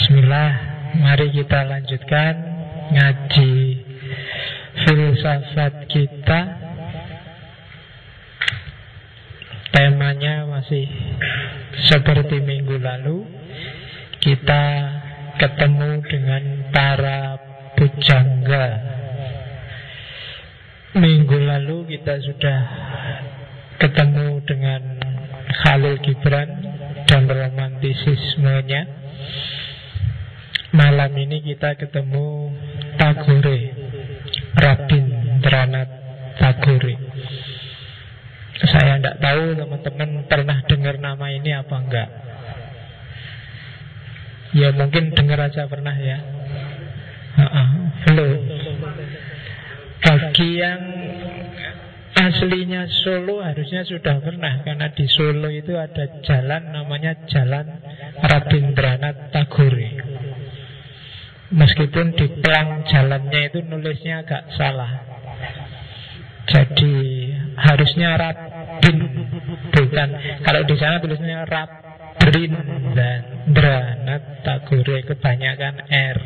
Bismillah, mari kita lanjutkan ngaji filsafat kita. Temanya masih seperti minggu lalu. Kita ketemu dengan para pujangga. Minggu lalu kita sudah ketemu dengan Khalil Gibran dan romantisismenya. Malam ini kita ketemu Tagore, Rabindranath Tagore. Saya tidak tahu teman-teman pernah dengar nama ini apa enggak. Ya mungkin dengar aja pernah ya. Belum. Bagi yang aslinya Solo harusnya sudah pernah, karena di Solo itu ada jalan namanya Jalan Rabindranath Tagore. Meskipun di pelang jalannya itu nulisnya agak salah. Jadi harusnya Rabin, bukan. Kalau di sana tulisnya Rabindranath Tagore, kebanyakan R.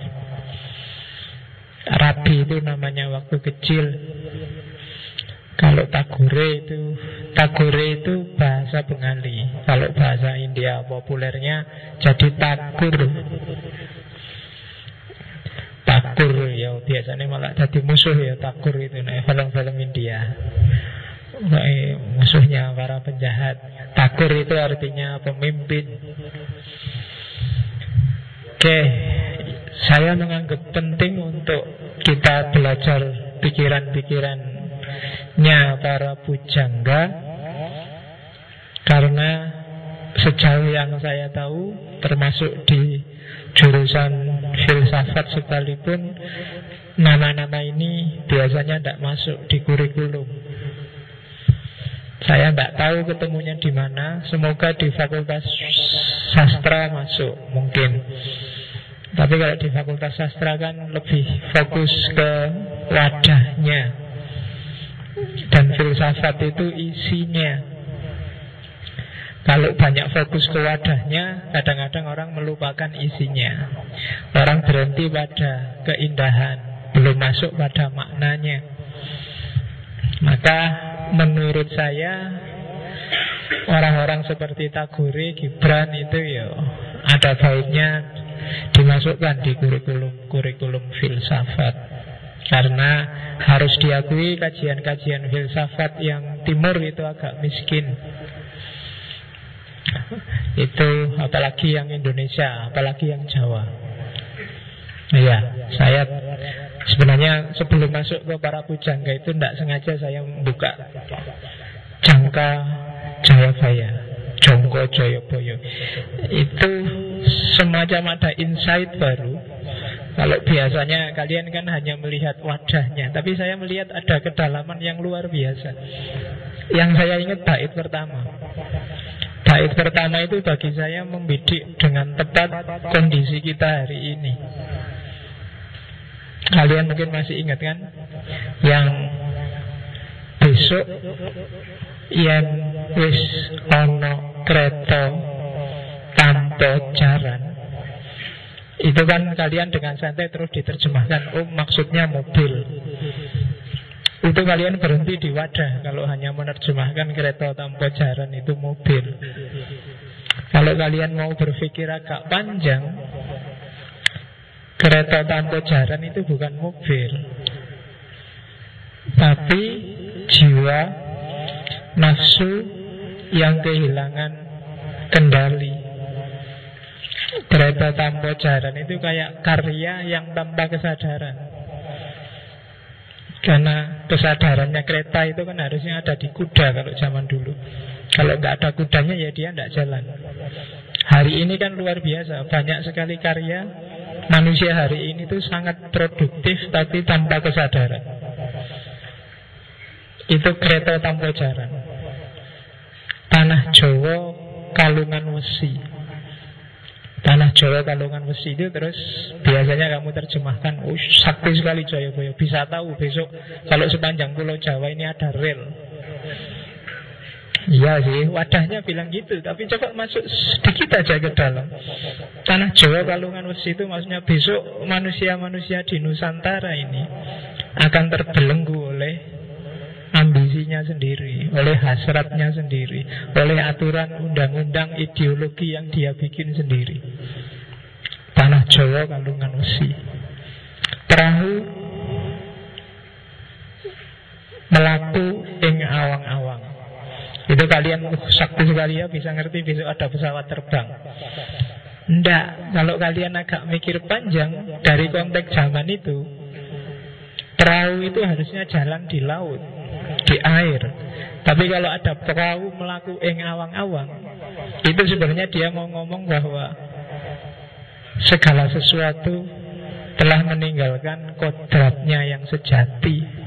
Rabi itu namanya waktu kecil. Kalau Tagore itu bahasa Bengali. Kalau bahasa India populernya jadi Takur. Takur ya biasanya malah jadi musuh ya Takur itu, nah film-film India. Musuhnya para penjahat. Takur itu artinya pemimpin. Oke, saya menganggap penting untuk kita belajar pikiran-pikirannya para pujangga, karena sejauh yang saya tahu, termasuk di jurusan filsafat sekalipun, nama-nama ini biasanya tidak masuk di kurikulum. Saya tidak tahu ketemunya di mana. Semoga di Fakultas Sastra masuk mungkin. Tapi kalau di Fakultas Sastra kan lebih fokus ke wadahnya, dan filsafat itu isinya. Kalau banyak fokus ke wadahnya, kadang-kadang orang melupakan isinya. Orang berhenti pada keindahan, belum masuk pada maknanya. Maka menurut saya, orang-orang seperti Tagore, Gibran itu ya ada baiknya dimasukkan di kurikulum filsafat. Karena harus diakui kajian-kajian filsafat yang timur itu agak miskin. Itu apalagi yang Indonesia, apalagi yang Jawa. Iya, saya sebenarnya sebelum masuk ke para pujangga itu tidak sengaja saya membuka Jangka Jayabaya, Jongko Joyoboyo. Itu semacam ada insight baru. Kalau biasanya kalian kan hanya melihat wadahnya, tapi saya melihat ada kedalaman yang luar biasa. Yang saya ingat bait pertama. Bait pertama itu bagi saya membidik dengan tepat kondisi kita hari ini. Kalian mungkin masih ingat kan? Yang besok yen wis ono kreta tanpa jaran. Itu kan kalian dengan santai terus diterjemahkan, oh maksudnya mobil. Itu kalian berhenti di wadah kalau hanya menerjemahkan kereta tanpa jaran itu mobil. Kalau kalian mau berpikir agak panjang, kereta tanpa jaran itu bukan mobil, tapi jiwa nafsu yang kehilangan kendali. Kereta tanpa jaran itu kayak karya yang tanpa kesadaran. Karena kesadarannya kereta itu kan harusnya ada di kuda kalau zaman dulu. Kalau nggak ada kudanya ya dia nggak jalan. Hari ini kan luar biasa, banyak sekali karya manusia hari ini tuh sangat produktif tapi tanpa kesadaran. Itu kereta tanpa jalan. Tanah Jawa Kalungan Wesi. Tanah Jawa Kalungan Wesi itu terus biasanya kamu terjemahkan, oh sakti sekali Jayabaya. Bisa tahu besok kalau sepanjang Pulau Jawa ini ada rel. Iya sih, wadahnya bilang gitu. Tapi coba masuk sedikit aja ke dalam. Tanah Jawa Kalungan Wesi itu maksudnya besok manusia-manusia di Nusantara ini akan terbelenggu oleh ambisinya sendiri, oleh hasratnya sendiri, oleh aturan undang-undang ideologi yang dia bikin sendiri. Tanah Jawa Kalungan Wesi. Perahu melaku ing awang-awang. Itu kalian sakti sekali ya, bisa ngerti besok ada pesawat terbang. Enggak, kalau kalian agak mikir panjang dari konteks zaman itu, perahu itu harusnya jalan di laut, di air. Tapi kalau ada perahu melaku ing awang-awang, itu sebenarnya dia mau ngomong bahwa segala sesuatu telah meninggalkan kodratnya yang sejati.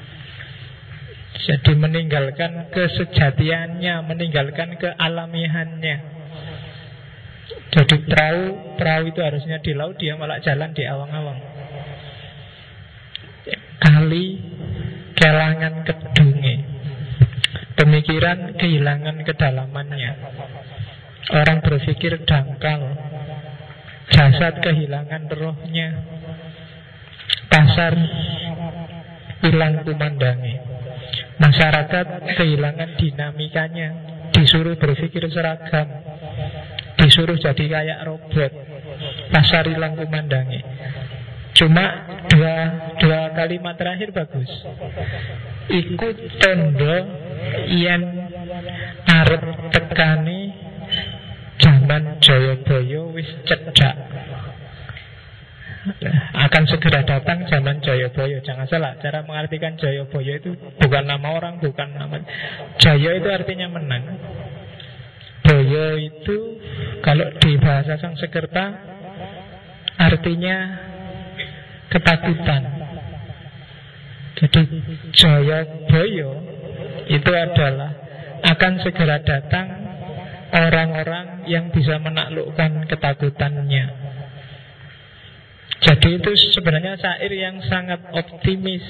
Jadi meninggalkan kesejatiannya, meninggalkan kealamihannya. Jadi perahu itu harusnya di laut, dia malah jalan di awang-awang. Kali kelangan kedunge, pemikiran kehilangan kedalamannya. Orang berpikir dangkal, jasad kehilangan rohnya, pasar hilang kumandangi. Masyarakat kehilangan dinamikanya, disuruh berpikir seragam, disuruh jadi kayak robot, pasar hilang kumandangi. Cuma dua kalimat terakhir bagus. Ikut tondo yang arep tekani zaman Jayabaya wis cedak. Akan segera datang zaman Jayabaya. Jangan salah, cara mengartikan Jayabaya itu bukan nama orang, bukan nama. Jaya itu artinya menang. Boyo itu kalau di bahasa Sanskerta artinya ketakutan. Jadi Jayabaya itu adalah akan segera datang orang-orang yang bisa menaklukkan ketakutannya. Jadi itu sebenarnya syair yang sangat optimis.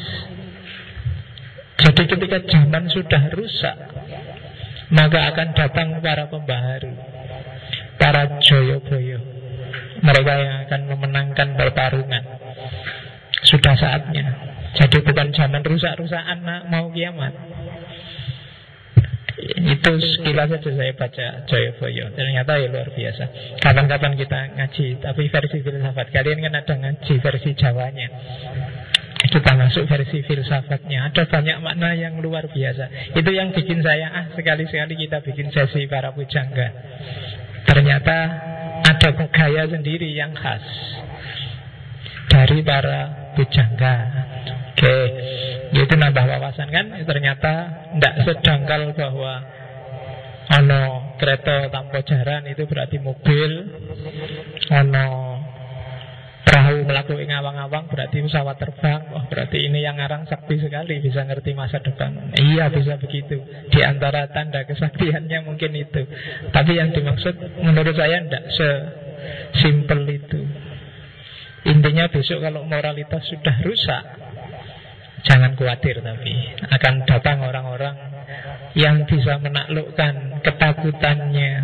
Jadi ketika zaman sudah rusak, maka akan datang para pembaharu, para Jayabaya, mereka yang akan memenangkan pertarungan. Sudah saatnya. Jadi bukan zaman rusak-rusakan mau kiamat. Itu sekilas saja saya baca Jayabaya. Ternyata ya luar biasa. Kapan-kapan kita ngaji, tapi versi filsafat. Kalian kan ada ngaji versi Jawanya, kita masuk versi filsafatnya. Ada banyak makna yang luar biasa. Itu yang bikin saya sekali-sekali kita bikin sesi para pujangga. Ternyata ada gaya sendiri yang khas dari para pujangga. Oke, itu nambah wawasan kan. Ternyata tidak sedangkal bahwa ono kereta tanpa jaran itu berarti mobil, ono perahu melaku ing awang-awang berarti pesawat terbang. Wah, berarti ini yang ngarang sakti sekali, bisa ngerti masa depan. Iya, bisa begitu. Di antara tanda kesaktiannya mungkin itu. Tapi yang dimaksud menurut saya tidak sesimpel itu. Intinya besok kalau moralitas sudah rusak, jangan khawatir, tapi akan datang orang-orang yang bisa menaklukkan ketakutannya.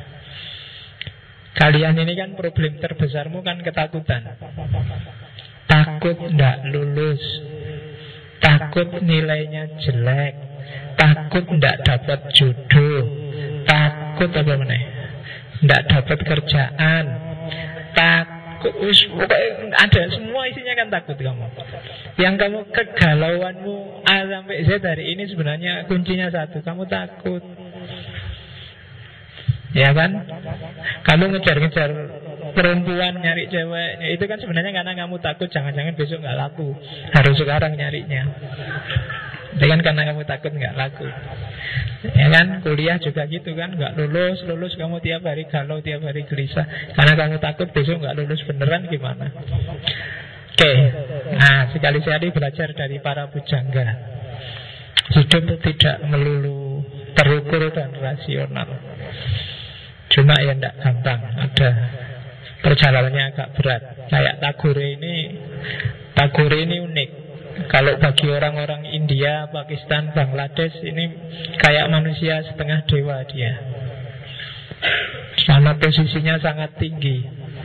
Kalian ini kan problem terbesarmu kan ketakutan. Takut tidak lulus, takut nilainya jelek, takut tidak dapat jodoh, takut apa meneh, tidak dapat kerjaan, takut. Ada semua isinya kan takut kamu. Yang kamu kegalauanmu A sampai Z dari ini sebenarnya kuncinya satu, kamu takut. Ya kan? Kamu ngejar-ngejar perempuan, nyari cewek, itu kan sebenarnya karena kamu takut jangan-jangan besok nggak laku, harus sekarang nyarinya. Itu kan karena kamu takut nggak laku. Ya kan, kuliah juga gitu kan, nggak lulus kamu tiap hari galau, tiap hari gelisah karena kamu takut besok nggak lulus beneran gimana. Oke, nah sekali-sekali belajar dari para pujangga. Hidup tidak melulu terukur dan rasional. Cuma ya tidak gampang, ada perjalanannya agak berat. Kayak Tagore ini unik. Kalau bagi orang-orang India, Pakistan, Bangladesh, ini kayak manusia setengah dewa dia, karena posisinya sangat tinggi.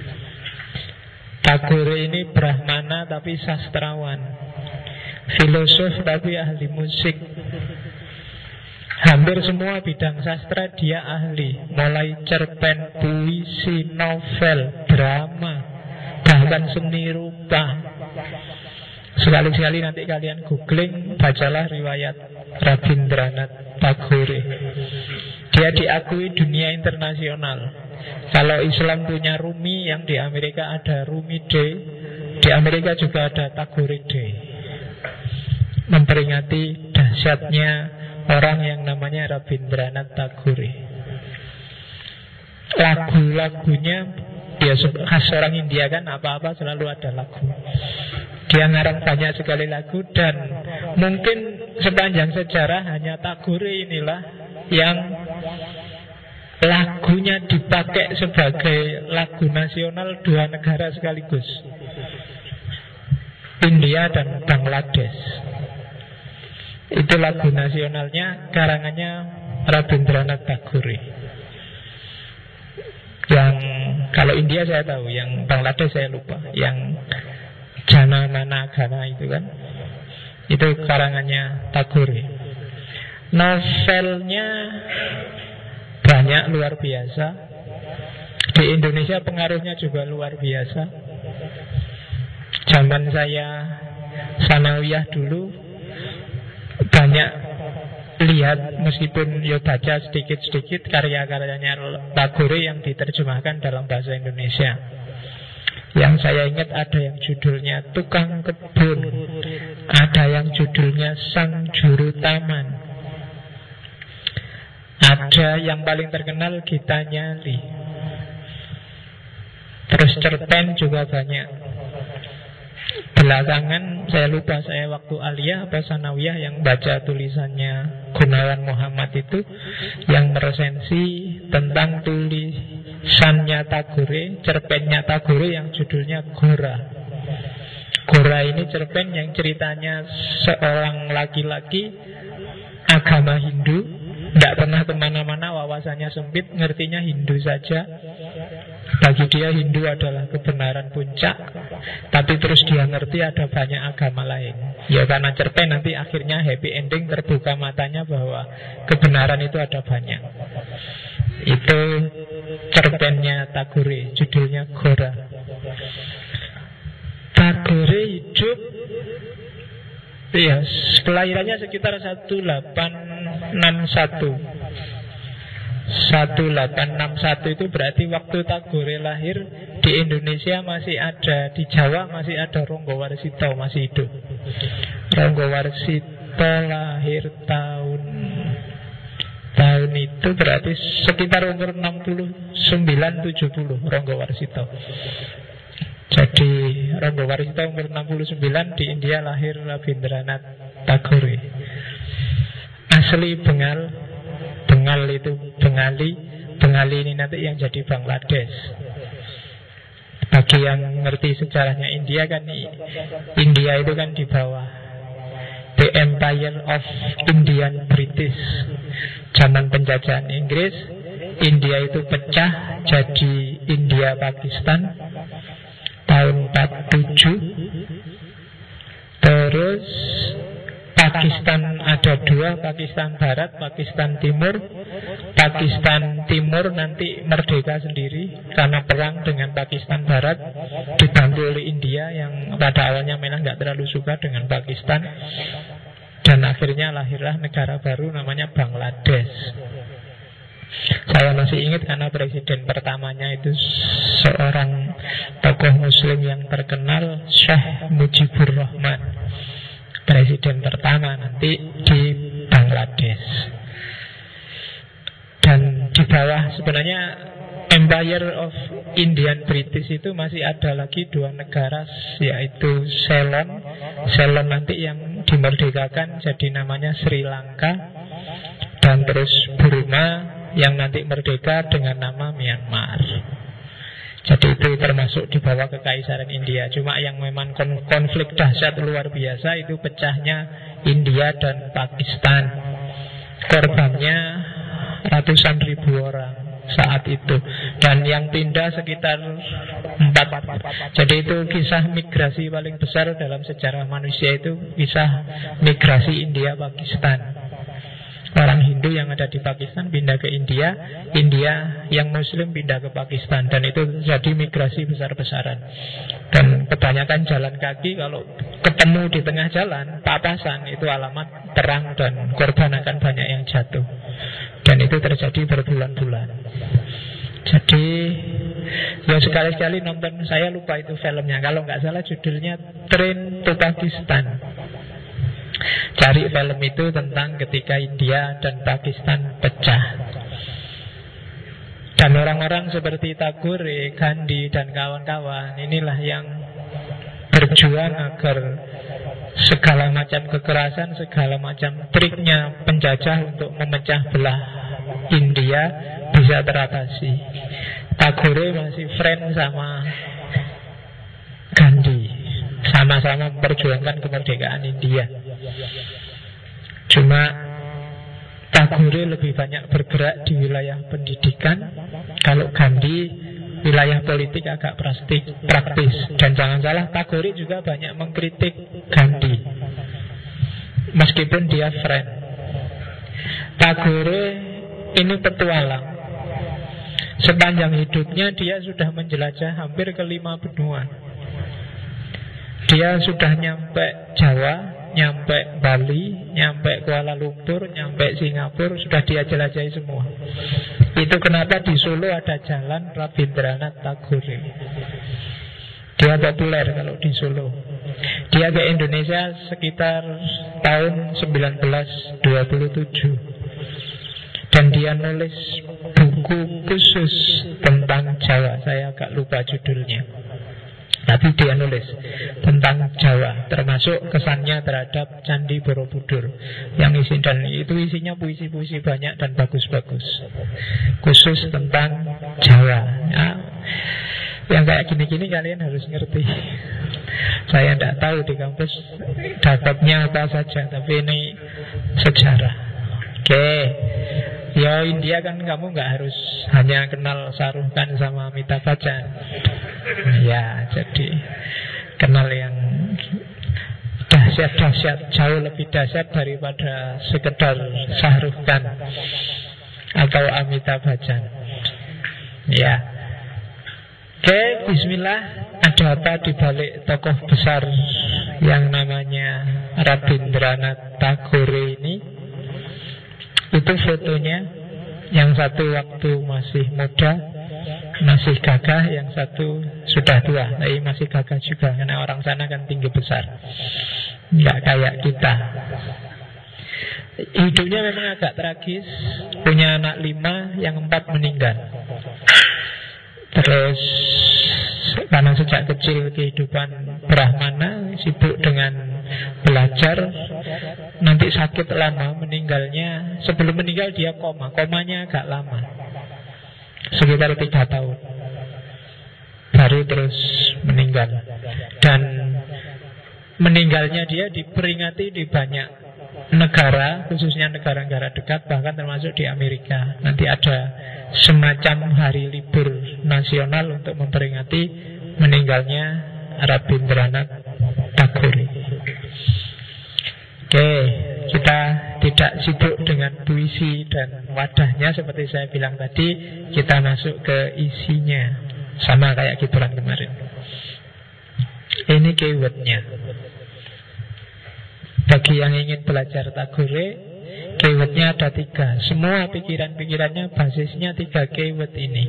Tagore ini Brahmana tapi sastrawan, filosof tapi ahli musik. Hampir semua bidang sastra dia ahli, mulai cerpen, puisi, novel, drama, bahkan seni rupa. Sekali-sekali nanti kalian googling, bacalah riwayat Rabindranath Tagore. Dia diakui dunia internasional. Kalau Islam punya Rumi, yang di Amerika ada Rumi Day, di Amerika juga ada Tagore Day, memperingati dahsyatnya orang yang namanya Rabindranath Tagore. Lagu-lagunya dia khas orang India kan, apa-apa selalu ada lagu. Dia ngarang banyak sekali lagu, dan mungkin sepanjang sejarah hanya Tagore inilah yang lagunya dipakai sebagai lagu nasional dua negara sekaligus, India dan Bangladesh. Itu lagu nasionalnya, karangannya Rabindranath Tagore. Yang kalau India saya tahu, yang Bangladesh saya lupa. Yang Jana Mana Gana itu kan, itu karangannya Tagore. Novelnya banyak, luar biasa. Di Indonesia pengaruhnya juga luar biasa. Zaman saya sanawiyah dulu banyak lihat, meskipun ya baca sedikit-sedikit karya-karyanya Tagore yang diterjemahkan dalam bahasa Indonesia. Yang saya ingat ada yang judulnya Tukang Kebun, ada yang judulnya Sang Juru Taman, ada yang paling terkenal Gita Nyali. Terus cerpen juga banyak. Belakangan saya lupa, saya waktu aliyah apa sanawiyah yang baca tulisannya Gunawan Muhammad itu, yang meresensi tentang tulisannya Tagore, cerpennya Tagore yang judulnya Gora. Gora ini cerpen yang ceritanya seorang laki-laki agama Hindu, tidak pernah kemana-mana, wawasannya sempit, ngertinya Hindu saja. Bagi dia Hindu adalah kebenaran puncak, tapi terus dia ngerti ada banyak agama lain. Ya karena cerpen nanti akhirnya happy ending, terbuka matanya bahwa kebenaran itu ada banyak. Itu cerpennya Tagore, judulnya Gora. Tagore hidup, ya, kelahirannya sekitar 1861 itu berarti waktu Tagore lahir di Indonesia masih ada, di Jawa masih ada Ronggo Warsito masih hidup. Ronggo Warsito lahir tahun itu berarti sekitar umur 69-70 Ronggo Warsito. Jadi Ronggo Warsito umur 69, di India lahir Rabindranath Tagore. Asli Bengal itu Bengali ini nanti yang jadi Bangladesh. Bagi yang ngerti sejarahnya India kan, India itu kan di bawah The Empire of Indian British. Zaman penjajahan Inggris, India itu pecah jadi India Pakistan tahun 47. Terus Pakistan ada dua, Pakistan Barat, Pakistan Timur. Pakistan Timur nanti merdeka sendiri karena perang dengan Pakistan Barat, dibantu oleh India yang pada awalnya memang nggak terlalu suka dengan Pakistan. Dan akhirnya lahirlah negara baru namanya Bangladesh. Saya masih ingat karena presiden pertamanya itu seorang tokoh muslim yang terkenal, Syekh Mujibur Rahman. Presiden pertama nanti di Bangladesh. Dan di bawah sebenarnya Empire of Indian British itu masih ada lagi dua negara, yaitu Ceylon. Ceylon nanti yang dimerdekakan jadi namanya Sri Lanka. Dan terus Burma yang nanti merdeka dengan nama Myanmar. Jadi itu termasuk di bawah kekaisaran India. Cuma yang memang konflik dahsyat luar biasa itu pecahnya India dan Pakistan. Korbannya ratusan ribu orang saat itu, dan yang pindah sekitar 4. Jadi itu kisah migrasi paling besar dalam sejarah manusia, itu kisah migrasi India Pakistan. Orang Hindu yang ada di Pakistan pindah ke India, India yang Muslim pindah ke Pakistan, dan itu jadi migrasi besar-besaran. Dan kebanyakan jalan kaki, kalau ketemu di tengah jalan papasan, itu alamat perang dan korban akan banyak yang jatuh. Dan itu terjadi berbulan-bulan. Jadi ya sekali-sekali nonton, saya lupa itu filmnya, kalau nggak salah judulnya Train to Pakistan. Cari film itu tentang ketika India dan Pakistan pecah. Dan orang-orang seperti Tagore, Gandhi dan kawan-kawan inilah yang berjuang agar segala macam kekerasan, segala macam triknya penjajah untuk memecah belah India bisa teratasi. Tagore masih friend sama Gandhi, sama-sama memperjuangkan kemerdekaan India. Cuma Tagore lebih banyak bergerak di wilayah pendidikan, kalau Gandhi wilayah politik agak praktis. Dan jangan salah, Tagore juga banyak mengkritik Gandhi meskipun dia friend. Tagore ini petualang. Sepanjang hidupnya dia sudah menjelajah hampir ke 5 benua. Dia sudah nyampe Jawa, nyampe Bali, nyampe Kuala Lumpur, nyampe Singapura, sudah dia jelajahi semua. Itu kenapa di Solo ada jalan Rabindranath Tagore. Dia populer kalau di Solo. Dia ke Indonesia sekitar tahun 1927. Dan dia nulis buku khusus tentang Jawa. Saya agak lupa judulnya, tapi dia nulis tentang Jawa, termasuk kesannya terhadap Candi Borobudur yang dan itu isinya puisi-puisi banyak dan bagus-bagus, khusus tentang Jawa. Nah, yang kayak gini-gini kalian harus ngerti. Saya tidak tahu di kampus dapatnya apa saja, tapi ini sejarah. Oke. Ya India kan kamu nggak harus hanya kenal Shah Rukh Khan sama Amitabh Bachchan. Ya, jadi kenal yang dahsyat-dahsyat, jauh lebih dahsyat daripada sekedar Shah Rukh Khan atau Amitabh Bachchan. Ya. Oke, bismillah. Ada apa di balik tokoh besar yang namanya Rabindranath Tagore ini? Itu fotonya. Yang satu waktu masih muda, masih gagah, yang satu sudah tua, tapi masih gagah juga. Karena orang sana kan tinggi besar, nggak kayak kita. Hidupnya memang agak tragis. Punya anak 5, yang 4 meninggal. Terus karena sejak kecil kehidupan Brahmana, sibuk dengan belajar, nanti sakit lama, meninggalnya. Sebelum meninggal dia komanya agak lama, sekitar 3 tahun, baru terus meninggal. Dan meninggalnya dia diperingati di banyak negara, khususnya negara-negara dekat, bahkan termasuk di Amerika. Nanti ada semacam hari libur nasional untuk memperingati meninggalnya Rabindranath Tagore. Oke, kita tidak sibuk dengan puisi dan wadahnya seperti saya bilang tadi. Kita masuk ke isinya, sama kayak gituran kemarin. Ini keywordnya. Bagi yang ingin belajar Tagore, keywordnya ada 3. Semua pikiran-pikirannya basisnya 3 keyword ini.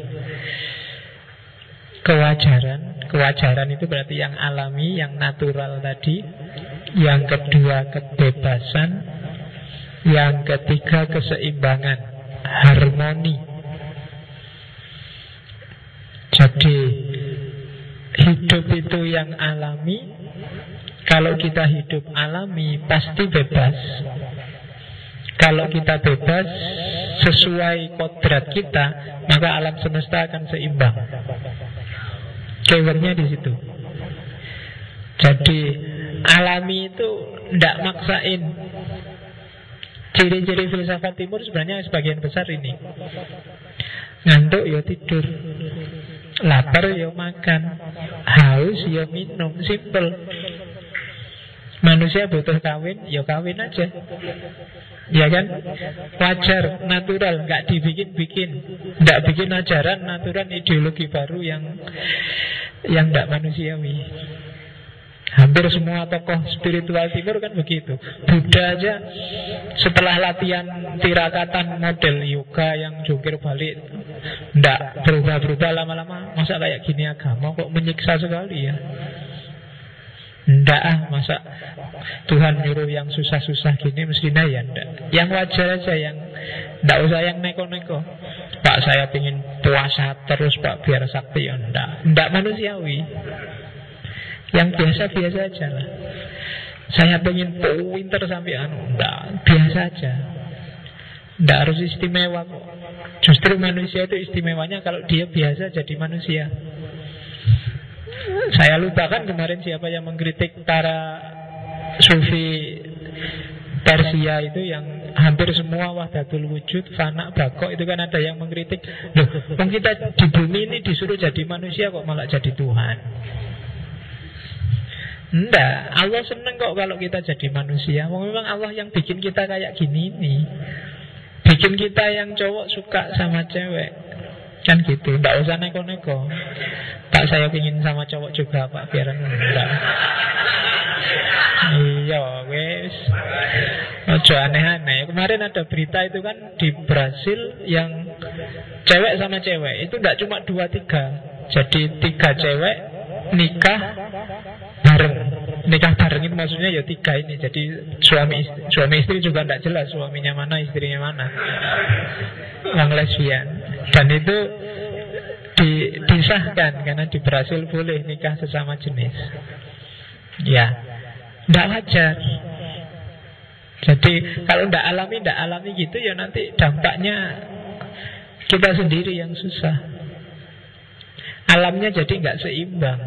Kewajaran itu berarti yang alami, yang natural tadi. Yang kedua kebebasan. Yang ketiga keseimbangan, harmoni. Jadi hidup itu yang alami. Kalau kita hidup alami pasti bebas. Kalau kita bebas sesuai kodrat kita, maka alam semesta akan seimbang. Keywordnya di situ. Jadi alami itu tidak maksain. Ciri-ciri filsafat timur sebenarnya sebagian besar ini. Ngantuk ya tidur, lapar ya makan, haus ya minum. Simple. Manusia butuh kawin, ya kawin aja. Ya kan? Wajar, natural, nggak dibikin-bikin. Nggak bikin ajaran natural ideologi baru yang nggak manusiawi. Hampir semua tokoh spiritual timur kan begitu. Buddha aja setelah latihan tirakatan model yoga yang jungkir balik, nggak berubah-berubah lama-lama. Masa kayak gini agama kok menyiksa sekali ya. Nggak masa Tuhan nyuruh yang susah-susah gini mestinya ya ndak. Yang wajar aja, yang ndak usah yang neko-neko. Pak saya pingin puasa terus Pak biar sakti ya ndak manusiawi. Yang biasa-biasa aja lah. Saya pengen pinter sampai ndak, biasa aja. Ndak harus istimewa kok. Justru manusia itu istimewanya kalau dia biasa jadi manusia. Saya lupa kan kemarin siapa yang mengkritik para sufi Persia itu yang hampir semua wahdatul wujud, fana, bakok, itu kan ada yang mengkritik. Loh, kita di bumi ini disuruh jadi manusia kok malah jadi Tuhan. Enggak, Allah seneng kok kalau kita jadi manusia. Memang Allah yang bikin kita kayak gini nih. Bikin kita yang cowok suka sama cewek. Kan gitu, enggak usah neko-neko. Pak saya pingin sama cowok juga Pak, biar enggak. Iya wes, ojo aneh-aneh. Kemarin ada berita itu kan di Brasil yang cewek sama cewek itu enggak cuma 2-3. Jadi 3 cewek nikah bareng. Nikah bareng itu maksudnya ya 3 ini. Jadi suami istri juga enggak jelas suaminya mana, istrinya mana. Yang lesbian. Dan itu disahkan karena di Brasil boleh nikah sesama jenis. Ya, tidak wajar. Jadi kalau tidak alami gitu ya nanti dampaknya kita sendiri yang susah. Alamnya jadi nggak seimbang.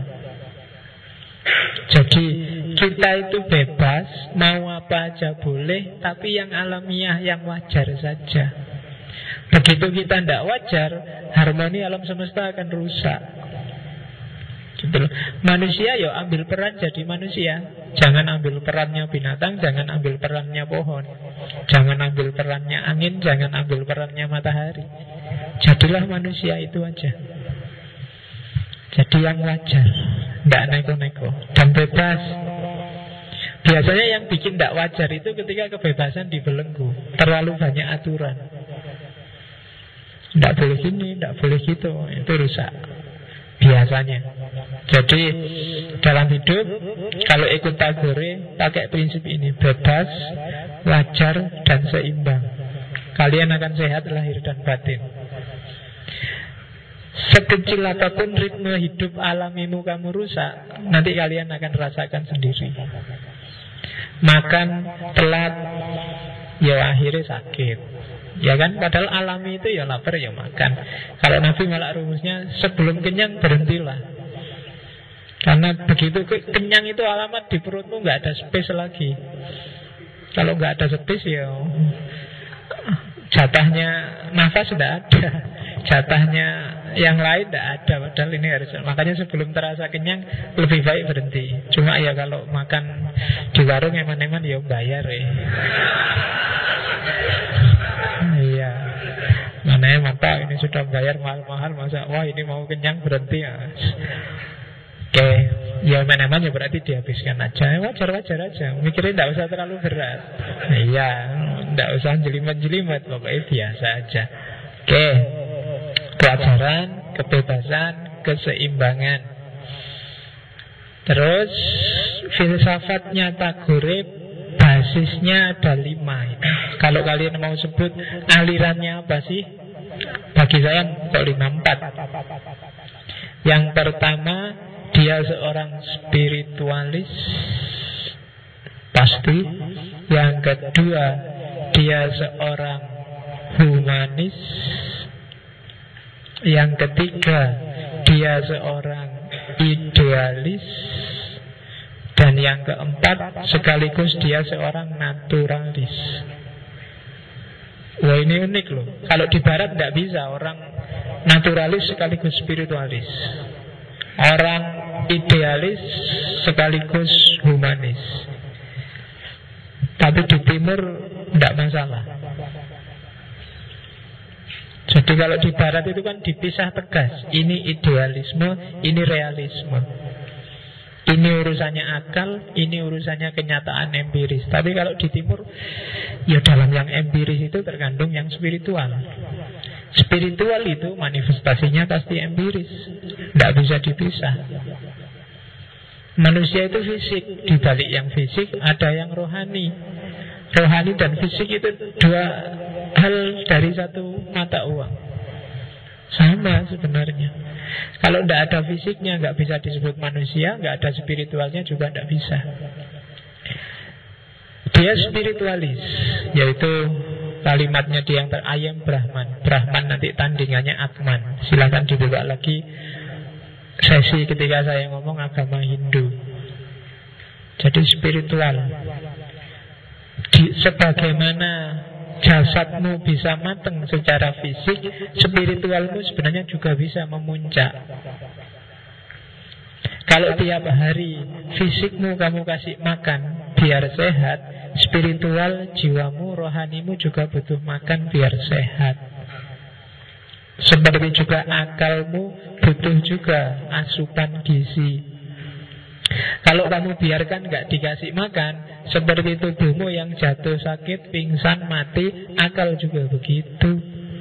Jadi kita itu bebas, mau apa aja boleh, tapi yang alamiah, yang wajar saja. Begitu kita tidak wajar, harmoni alam semesta akan rusak. Gitu. Manusia ya ambil peran jadi manusia. Jangan ambil perannya binatang, jangan ambil perannya pohon, jangan ambil perannya angin, jangan ambil perannya matahari. Jadilah manusia itu aja. Jadi yang wajar, tidak neko-neko dan bebas. Biasanya yang bikin tidak wajar itu ketika kebebasan dibelenggu, terlalu banyak aturan. Tidak boleh gini, tidak boleh gitu, itu rusak biasanya. Jadi dalam hidup kalau ikut Tagore pakai prinsip ini, bebas, wajar, dan seimbang. Kalian akan sehat lahir dan batin. Sekecil apapun ritme hidup alamimu kamu rusak, nanti kalian akan rasakan sendiri. Makan telat, ya akhirnya sakit. Ya kan, padahal alami itu ya lapar ya makan. Kalau Nabi malah rumusnya sebelum kenyang berhentilah. Karena begitu kenyang itu alamat di perutmu nggak ada space lagi. Kalau nggak ada space ya jatahnya nafas sudah ada, jatahnya yang lain tidak ada. Padahal ini harus, makanya sebelum terasa kenyang lebih baik berhenti. Cuma ya kalau makan di warung eman-eman ya bayar ya. Iya, mana mata ini sudah bayar mahal-mahal, masa wah ini mau kenyang berhenti ya. Oke, ya mana-mana ya berarti dihabiskan aja. Wajar-wajar aja, mikirnya tidak usah terlalu berat. Iya, tidak usah jelimet-jelimet, pokoknya biasa aja. Oke, kewajaran, kebebasan, keseimbangan. Terus filsafatnya Tagore basisnya ada 5. Kalau kalian mau sebut alirannya apa sih? Bagi saya kok 5-4. Yang pertama, dia seorang spiritualis pasti. Yang kedua, dia seorang humanis. Yang ketiga, dia seorang idealis, dan yang keempat sekaligus dia seorang naturalis. Wah, ini unik loh. Kalau di barat tidak bisa orang naturalis sekaligus spiritualis, orang idealis sekaligus humanis. Tapi di timur tidak masalah. Jadi kalau di barat itu kan dipisah tegas. Ini idealisme, ini realisme. Ini urusannya akal, ini urusannya kenyataan empiris. Tapi kalau di timur, ya dalam yang empiris itu terkandung yang spiritual. Spiritual itu manifestasinya pasti empiris, tidak bisa dipisah. Manusia itu fisik, di balik yang fisik ada yang rohani. Rohani dan fisik itu dua hal dari satu mata uang. Sama sebenarnya. Kalau tidak ada fisiknya nggak bisa disebut manusia, nggak ada spiritualnya juga tidak bisa. Dia spiritualis, yaitu kalimatnya dia yang ayam Brahman. Brahman nanti tandingannya Atman. Silakan dibuka lagi sesi ketika saya ngomong agama Hindu. Jadi spiritual. Sebagaimana jasadmu bisa matang secara fisik, spiritualmu sebenarnya juga bisa memuncak. Kalau tiap hari fisikmu kamu kasih makan biar sehat, spiritual jiwamu, rohanimu juga butuh makan biar sehat. Seperti juga akalmu butuh juga asupan gizi. Kalau kamu biarkan nggak dikasih makan, seperti tubuhmu yang jatuh sakit, pingsan, mati, akal juga begitu.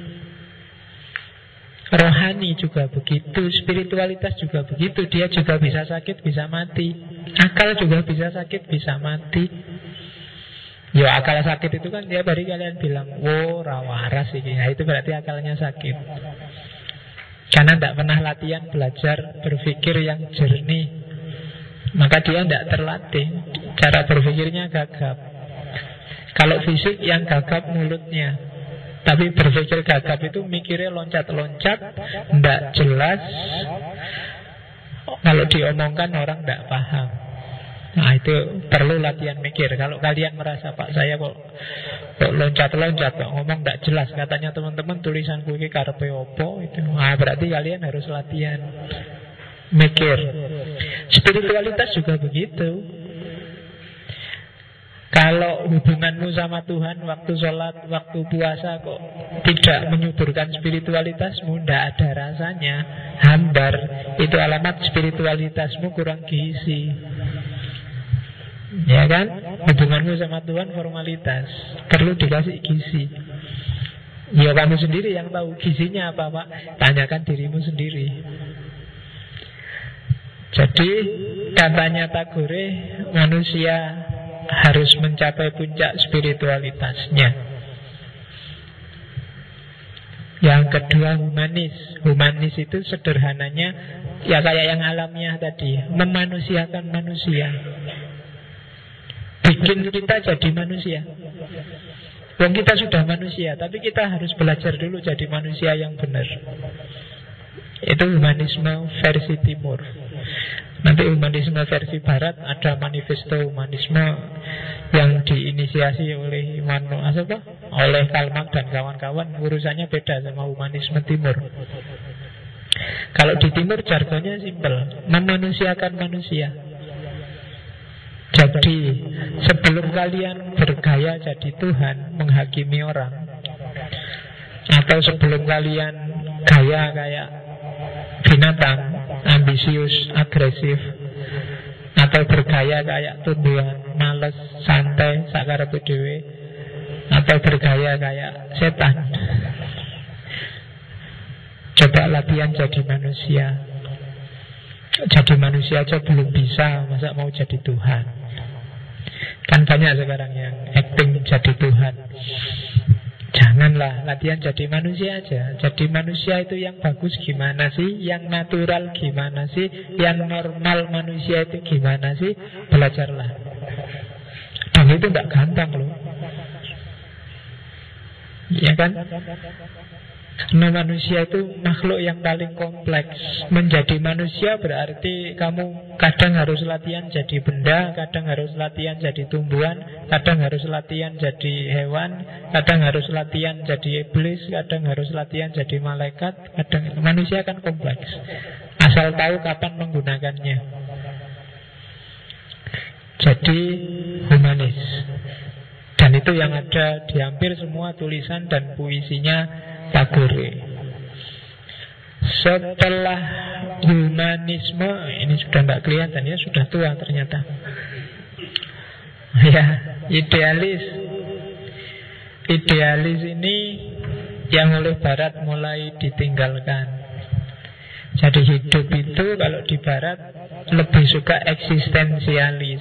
Rohani juga begitu, spiritualitas juga begitu. Dia juga bisa sakit, bisa mati. Akal juga bisa sakit, bisa mati. Ya akal sakit itu kan tiap hari kalian bilang, wow rawaras ini. Nah, itu berarti akalnya sakit. Karena tidak pernah latihan belajar berpikir yang jernih. Maka dia tidak terlatih. Cara berpikirnya gagap. Kalau fisik yang gagap mulutnya, tapi berpikir gagap itu mikirnya loncat-loncat, tidak jelas. Kalau diomongkan orang tidak paham. Nah itu perlu latihan mikir. Kalau kalian merasa Pak saya kok loncat-loncat, kok ngomong tidak jelas, katanya teman-teman tulisanku ini karepe opo itu, nah berarti kalian harus latihan mikir. Spiritualitas juga begitu. Kalau hubunganmu sama Tuhan, waktu sholat, waktu puasa kok tidak menyuburkan spiritualitasmu, tidak ada rasanya, hambar, itu alamat spiritualitasmu kurang gizi. Ya kan? Hubunganmu sama Tuhan formalitas, perlu dikasih gizi. Ya kamu sendiri yang tahu gizinya apa Pak, tanyakan dirimu sendiri. Jadi katanya Tagore, manusia harus mencapai puncak spiritualitasnya. Yang kedua humanis. Humanis itu sederhananya ya kayak yang alamiah tadi, memanusiakan manusia, bikin kita jadi manusia. Wong kita sudah manusia, tapi kita harus belajar dulu jadi manusia yang benar. Itu humanisme versi timur. Nanti humanisme versi barat ada manifesto humanisme yang diinisiasi oleh oleh Karl Marx dan kawan-kawan. Urusannya beda sama humanisme timur. Kalau di timur jargonnya simpel, memanusiakan manusia. Jadi sebelum kalian bergaya jadi Tuhan, menghakimi orang, atau sebelum kalian gaya kayak binatang, ambisius, agresif, atau bergaya kayak tumbuhan, males, santai, sakarepe dhewe, atau bergaya kayak setan, coba latihan jadi manusia. Jadi manusia aja belum bisa, masa mau jadi Tuhan? Kan banyak sekarang yang acting jadi Tuhan. Janganlah, latihan jadi manusia aja. Jadi manusia itu yang bagus gimana sih? Yang natural gimana sih? Yang normal manusia itu gimana sih? Belajarlah. Dan itu gak gampang loh. Iya kan? Karena manusia itu makhluk yang paling kompleks. Menjadi manusia berarti kamu kadang harus latihan jadi benda, kadang harus latihan jadi tumbuhan, kadang harus latihan jadi hewan, kadang harus latihan jadi iblis, kadang harus latihan jadi malaikat. Kadang manusia kan kompleks, asal tahu kapan menggunakannya. Jadi humanis. Dan itu yang ada di hampir semua tulisan dan puisinya Tagore. Setelah humanisme, ini sudah tidak kelihatan ya, sudah tua ternyata. Ya, idealis. Idealis ini yang oleh Barat mulai ditinggalkan. Jadi hidup itu kalau di Barat lebih suka eksistensialis,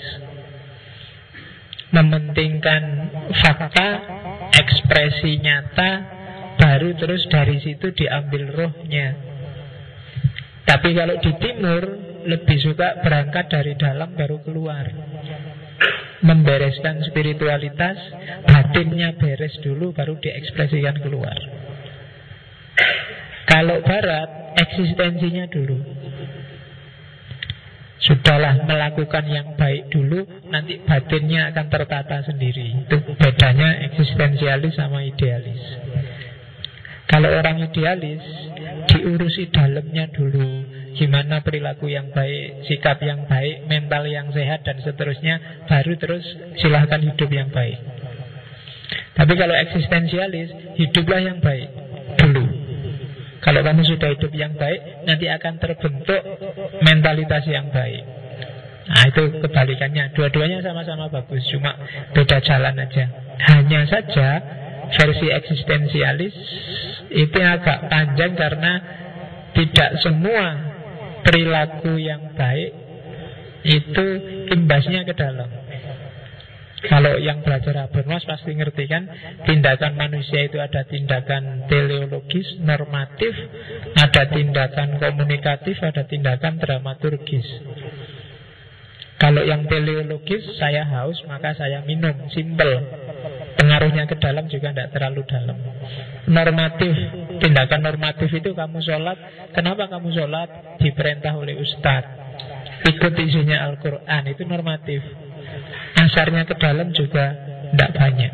mementingkan fakta, ekspresi nyata, baru terus dari situ diambil rohnya. Tapi kalau di timur lebih suka berangkat dari dalam baru keluar, membereskan spiritualitas, batinnya beres dulu baru diekspresikan keluar. Kalau Barat eksistensinya dulu. Sudahlah melakukan yang baik dulu, nanti batinnya akan tertata sendiri. Itu bedanya eksistensialis sama idealis. Kalau orang idealis diurusi dalamnya dulu, gimana perilaku yang baik, sikap yang baik, mental yang sehat dan seterusnya, baru terus silahkan hidup yang baik. Tapi kalau eksistensialis, hiduplah yang baik dulu. Kalau kamu sudah hidup yang baik, nanti akan terbentuk mentalitas yang baik. Nah itu kebalikannya. Dua-duanya sama-sama bagus, cuma beda jalan aja. Hanya saja versi eksistensialis itu agak panjang karena tidak semua perilaku yang baik itu imbasnya ke dalam. Kalau yang belajar Habermas pasti ngerti kan, tindakan manusia itu ada tindakan teleologis, normatif, ada tindakan komunikatif, ada tindakan dramaturgis. Kalau yang teleologis, saya haus maka saya minum, simple. Pengaruhnya ke dalam juga tidak terlalu dalam. Normatif, tindakan normatif itu kamu sholat. Kenapa kamu sholat? Diperintah oleh ustadz. Ikut isunya Al-Quran, itu normatif. Asarnya ke dalam juga tidak banyak.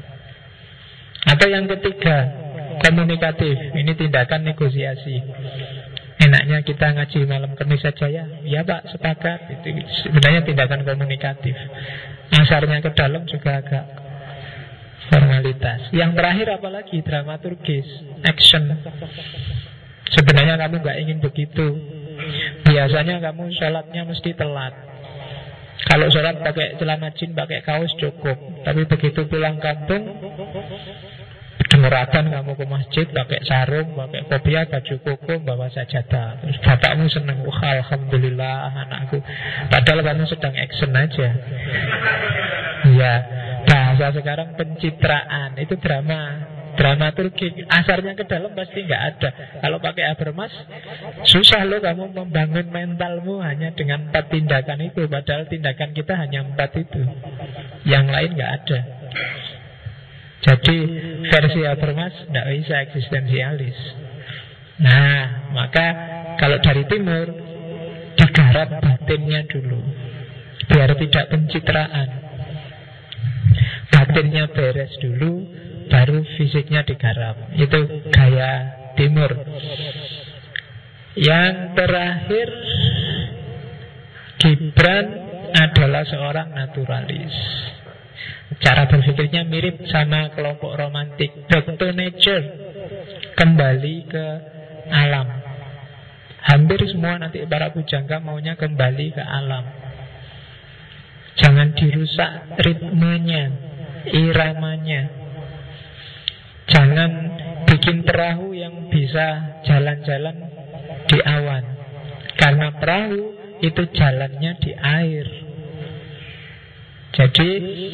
Atau yang ketiga, komunikatif. Ini tindakan negosiasi. Enaknya kita ngaji malam Kamis saja ya. Ya Pak, sepakat. Itu sebenarnya tindakan komunikatif. Asarnya ke dalam juga agak formalitas. Yang terakhir apalagi dramaturgis, action. Sebenarnya kamu nggak ingin begitu. Biasanya kamu sholatnya mesti telat. Kalau sholat pakai celana jin, pakai kaos cukup. Tapi begitu pulang kampung, dengaratan kamu ke masjid pakai sarung, pakai kopiah, baju koko, bawa sajadah. Terus bapakmu senang, alhamdulillah anakku. Padahal kamu sedang action aja. Ya, bahasa sekarang pencitraan, itu drama. Dramaturgi, asarnya ke dalam pasti nggak ada. Kalau pakai Habermas, susah loh kamu membangun mentalmu hanya dengan 4 tindakan itu. Padahal tindakan kita hanya 4 itu. Yang lain nggak ada. Jadi versi Habermas nggak bisa eksistensialis. Nah, maka kalau dari timur digarap batinnya dulu, biar tidak pencitraan. Batinnya beres dulu, baru fisiknya digarap. Itu gaya timur. Yang terakhir, Gibran adalah seorang naturalis. Cara berpikirnya mirip sama kelompok romantik. Back to nature, kembali ke alam. Hampir semua nanti para pujangga maunya kembali ke alam. Jangan dirusak ritmenya, iramanya. Jangan bikin perahu yang bisa jalan-jalan di awan. Karena perahu itu jalannya di air. Jadi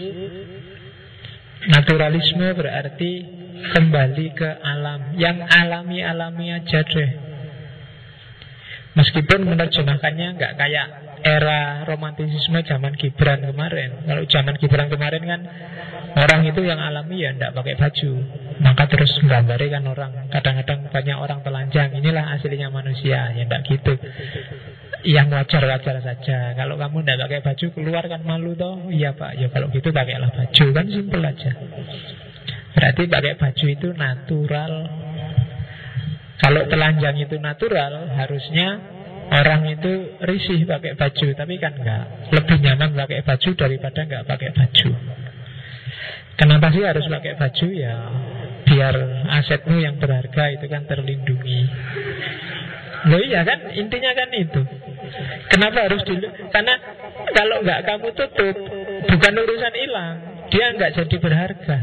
naturalisme berarti kembali ke alam. Yang alami-alami aja deh. Meskipun menerjemahkannya nggak kayak era romantisisme zaman Gibran kemarin. Kalau zaman Gibran kemarin kan orang itu yang alami ya nggak pakai baju. Maka terus gambari kan orang, kadang-kadang banyak orang telanjang, inilah aslinya manusia. Ya enggak gitu. Yang wajar-wajar saja. Kalau kamu tidak pakai baju keluar kan malu toh. Iya Pak, ya kalau gitu pakailah baju. Kan simpel aja. Berarti pakai baju itu natural. Kalau telanjang itu natural, harusnya orang itu risih pakai baju. Tapi kan enggak. Lebih nyaman pakai baju daripada enggak pakai baju. Kenapa sih harus pakai baju? Ya biar asetmu yang berharga itu kan terlindungi. Loh iya kan, intinya kan itu. Kenapa harus dulu? Karena kalau nggak kamu tutup, bukan urusan hilang, dia nggak jadi berharga.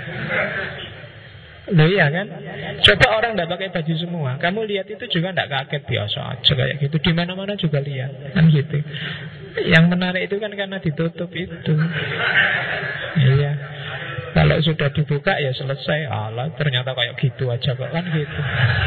Loh iya kan. Coba orang nggak pakai baju semua, kamu lihat itu juga nggak kaget, biasa aja kayak gitu. Di mana-mana juga lihat kan gitu. Yang menarik itu kan karena ditutup itu. Iya. Kalau sudah dibuka ya selesai. Alah, ternyata kayak gitu aja kok, kan gitu.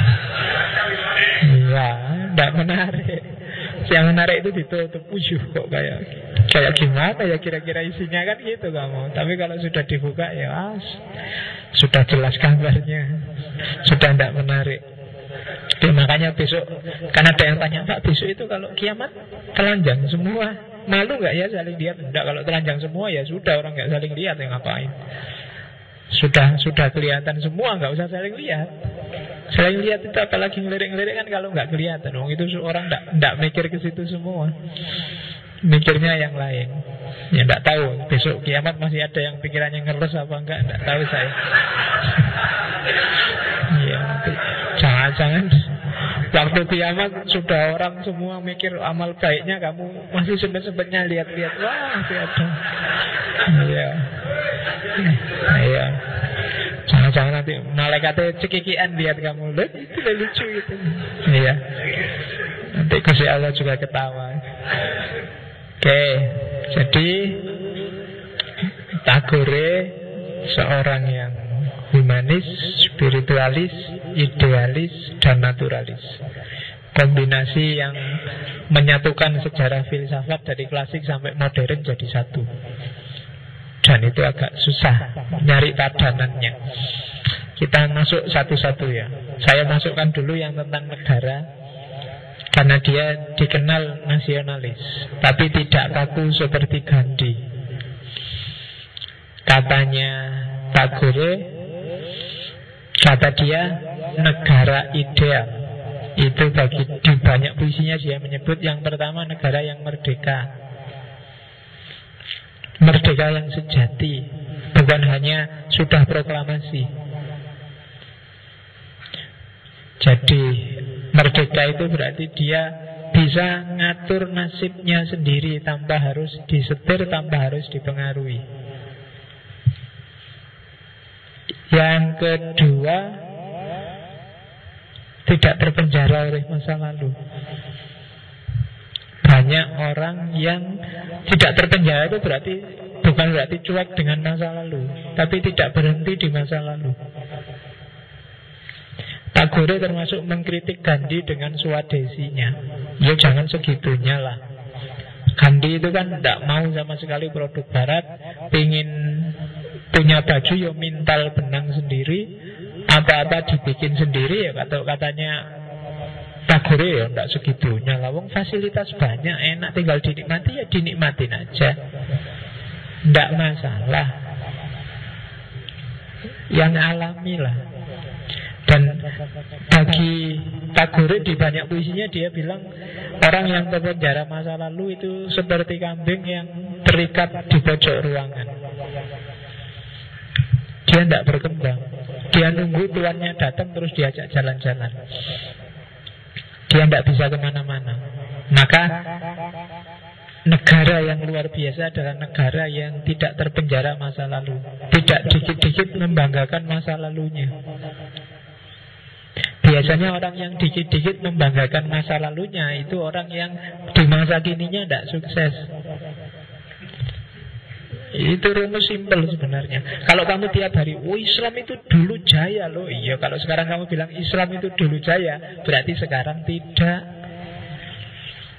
Iya, tidak menarik. Yang menarik itu ditutup. Kok kayak gimana ya kira-kira isinya, kan gitu kamu. Tapi kalau sudah dibuka ya sudah jelas gambarnya. Sudah tidak menarik. Jadi makanya besok, karena ada yang tanya, Pak, besok itu kalau kiamat telanjang semua, malu nggak ya saling lihat? Enggak, kalau telanjang semua ya sudah, orang nggak saling lihat ya ngapain? Sudah kelihatan semua, nggak usah saling lihat. Saling lihat itu apalagi ngelirik-ngelirik kan kalau nggak kelihatan. Itu orang nggak mikir ke situ semua, mikirnya yang lain. Ya nggak tahu besok kiamat masih ada yang pikirannya ngeres apa enggak, nggak tahu saya. Iya, jangan-jangan waktu kiamat sudah orang semua mikir amal baiknya, kamu masih sempet-sempetnya lihat-lihat. Wah, masih ada. Iya. Iya. Jangan-jangan nanti malaikatnya cekikian lihat kamu. Lihat itu lucu gitu. Iya. Nanti Gusti Allah juga ketawa. Oke, jadi Tagore seorang yang humanis, spiritualis, idealis, dan naturalis. Kombinasi yang menyatukan sejarah filsafat dari klasik sampai modern jadi satu. Dan itu agak susah nyari padanannya. Kita masuk satu-satu ya. Saya masukkan dulu yang tentang negara, karena dia dikenal nasionalis, tapi tidak kaku seperti Gandhi. Katanya Tagore, kata dia negara ideal itu di banyak puisinya dia menyebut yang pertama negara yang merdeka. Merdeka yang sejati, bukan hanya sudah proklamasi. Jadi merdeka itu berarti dia bisa ngatur nasibnya sendiri tanpa harus disetir, tanpa harus dipengaruhi. Yang kedua, tidak terpenjara oleh masa lalu. Banyak orang yang tidak terpenjara itu bukan berarti cuek dengan masa lalu, tapi tidak berhenti di masa lalu. Tagore termasuk mengkritik Gandhi dengan swadesinya. Ya jangan segitunya lah. Gandhi itu kan tidak mau sama sekali produk barat, pingin punya baju ya mintal benang sendiri, apa-apa dibikin sendiri ya katanya Tagore ya enggak segitunya lah. Wong fasilitas banyak, enak, tinggal dinikmati ya dinikmatin aja. Enggak masalah. Yang alami lah. Dan bagi Tagore di banyak puisinya dia bilang orang yang terpenjara masa lalu itu seperti kambing yang terikat di pojok ruangan. Dia tidak berkembang. Dia nunggu tuannya datang terus diajak jalan-jalan. Dia tidak bisa kemana-mana. Maka negara yang luar biasa adalah negara yang tidak terpenjara masa lalu, tidak dikit-dikit membanggakan masa lalunya. Biasanya orang yang dikit-dikit membanggakan masa lalunya itu orang yang di masa kininya tidak sukses. Itu rumus simpel sebenarnya. Kalau kamu tiap hari, Islam itu dulu jaya loh. Iya, kalau sekarang kamu bilang Islam itu dulu jaya, berarti sekarang tidak.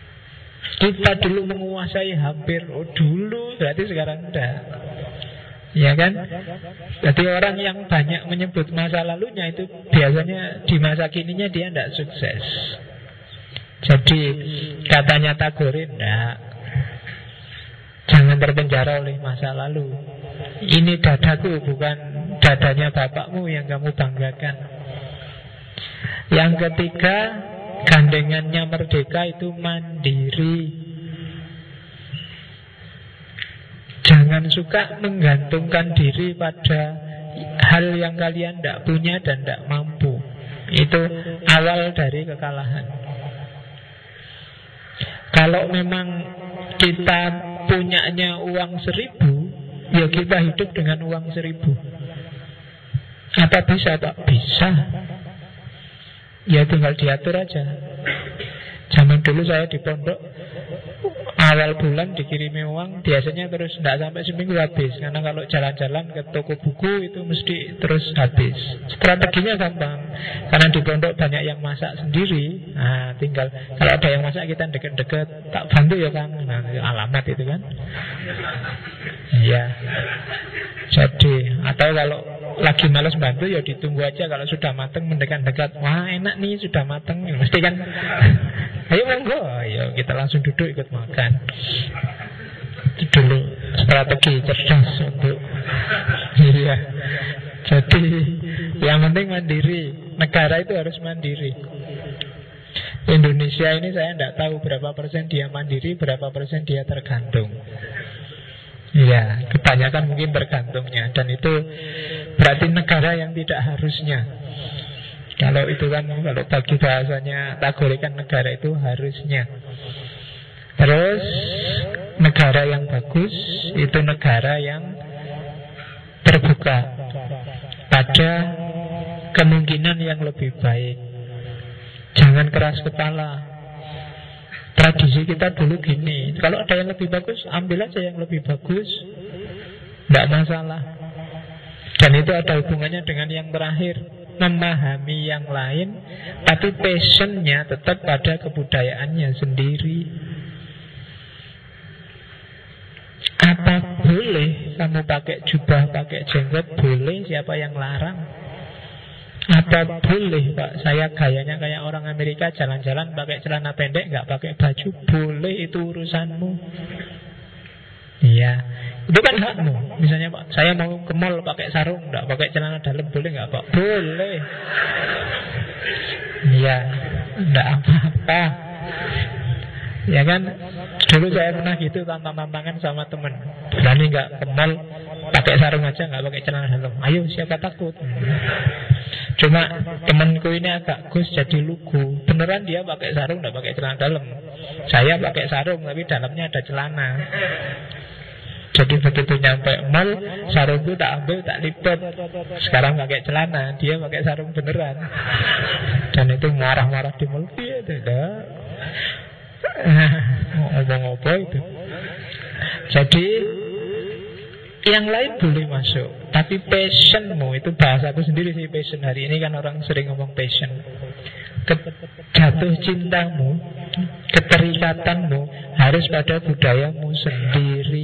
Kita dulu menguasai hampir, dulu berarti sekarang tidak. Ya kan? Jadi orang yang banyak menyebut masa lalunya itu biasanya di masa kininya dia tidak sukses. Jadi katanya Tagore, enggak, jangan terpenjara oleh masa lalu. Ini dadaku, bukan dadanya bapakmu yang kamu banggakan. Yang ketiga, gandengannya merdeka itu mandiri. Jangan suka menggantungkan diri pada hal yang kalian tidak punya dan tidak mampu. Itu awal dari kekalahan. Kalau memang kita punyanya uang 1.000, ya kita hidup dengan uang 1.000. Apa bisa, Pak? Bisa. Ya tinggal diatur aja. Zaman dulu saya di pondok, awal bulan dikirimi uang, biasanya terus tidak sampai seminggu habis. Karena kalau jalan-jalan ke toko buku itu mesti terus habis. Strateginya gampang, karena di pondok banyak yang masak sendiri. Nah, tinggal kalau ada yang masak kita deket-deket, tak bantu ya Kang. Nah, alamat itu kan. Iya. Jadi, atau kalau lagi malas bantu ya ditunggu aja, kalau sudah mateng mendekat-dekat. Wah, enak nih sudah mateng. Ya, mesti kan. Ayo monggo, ayo kita langsung duduk ikut makan. Itu dulu strategi cerdas untuk. Iya. Jadi yang penting mandiri. Negara itu harus mandiri. Indonesia ini saya tidak tahu berapa persen dia mandiri, berapa persen dia tergantung. Iya, kebanyakan mungkin tergantungnya. Dan itu berarti negara yang tidak harusnya. Kalau itu kan, kalau bagi bahasanya Tagore kan negara itu harusnya. Terus negara yang bagus itu negara yang terbuka pada kemungkinan yang lebih baik. Jangan keras kepala. Tradisi kita dulu gini, kalau ada yang lebih bagus, ambil aja yang lebih bagus, tidak masalah. Dan itu ada hubungannya dengan yang terakhir, memahami yang lain, tapi passionnya tetap pada kebudayaannya sendiri. Apa boleh kamu pakai jubah, pakai jenggot? Boleh, siapa yang larang? Apa boleh Pak, saya gayanya kayak orang Amerika, jalan-jalan pakai celana pendek, nggak pakai baju? Boleh, itu urusanmu. Iya, itu kan hakmu. Misalnya Pak, saya mau ke mall pakai sarung, nggak pakai celana dalam, boleh nggak Pak? Boleh. Iya, nggak apa-apa. Ya kan, dulu saya pernah gitu tantang-tantangan sama temen. Berani nggak ke mall pakai sarung aja, nggak pakai celana dalam? Ayo, siapa takut? Cuma temanku ini agak Gus jadi lugu. Beneran dia pakai sarung, nggak pakai celana dalam. Saya pakai sarung tapi dalamnya ada celana. Jadi begitu nyampe mall, sarungku tak ambil, tak lipat. Sekarang pakai celana, dia pakai sarung beneran. Dan itu marah-marah di mall. Iya, tidak. Ngomong apa itu. Jadi yang lain boleh masuk, tapi passionmu, itu bahasaku sendiri sih, passion. Hari ini kan orang sering ngomong passion. Jatuh cintamu, keterikatanmu harus pada budayamu sendiri.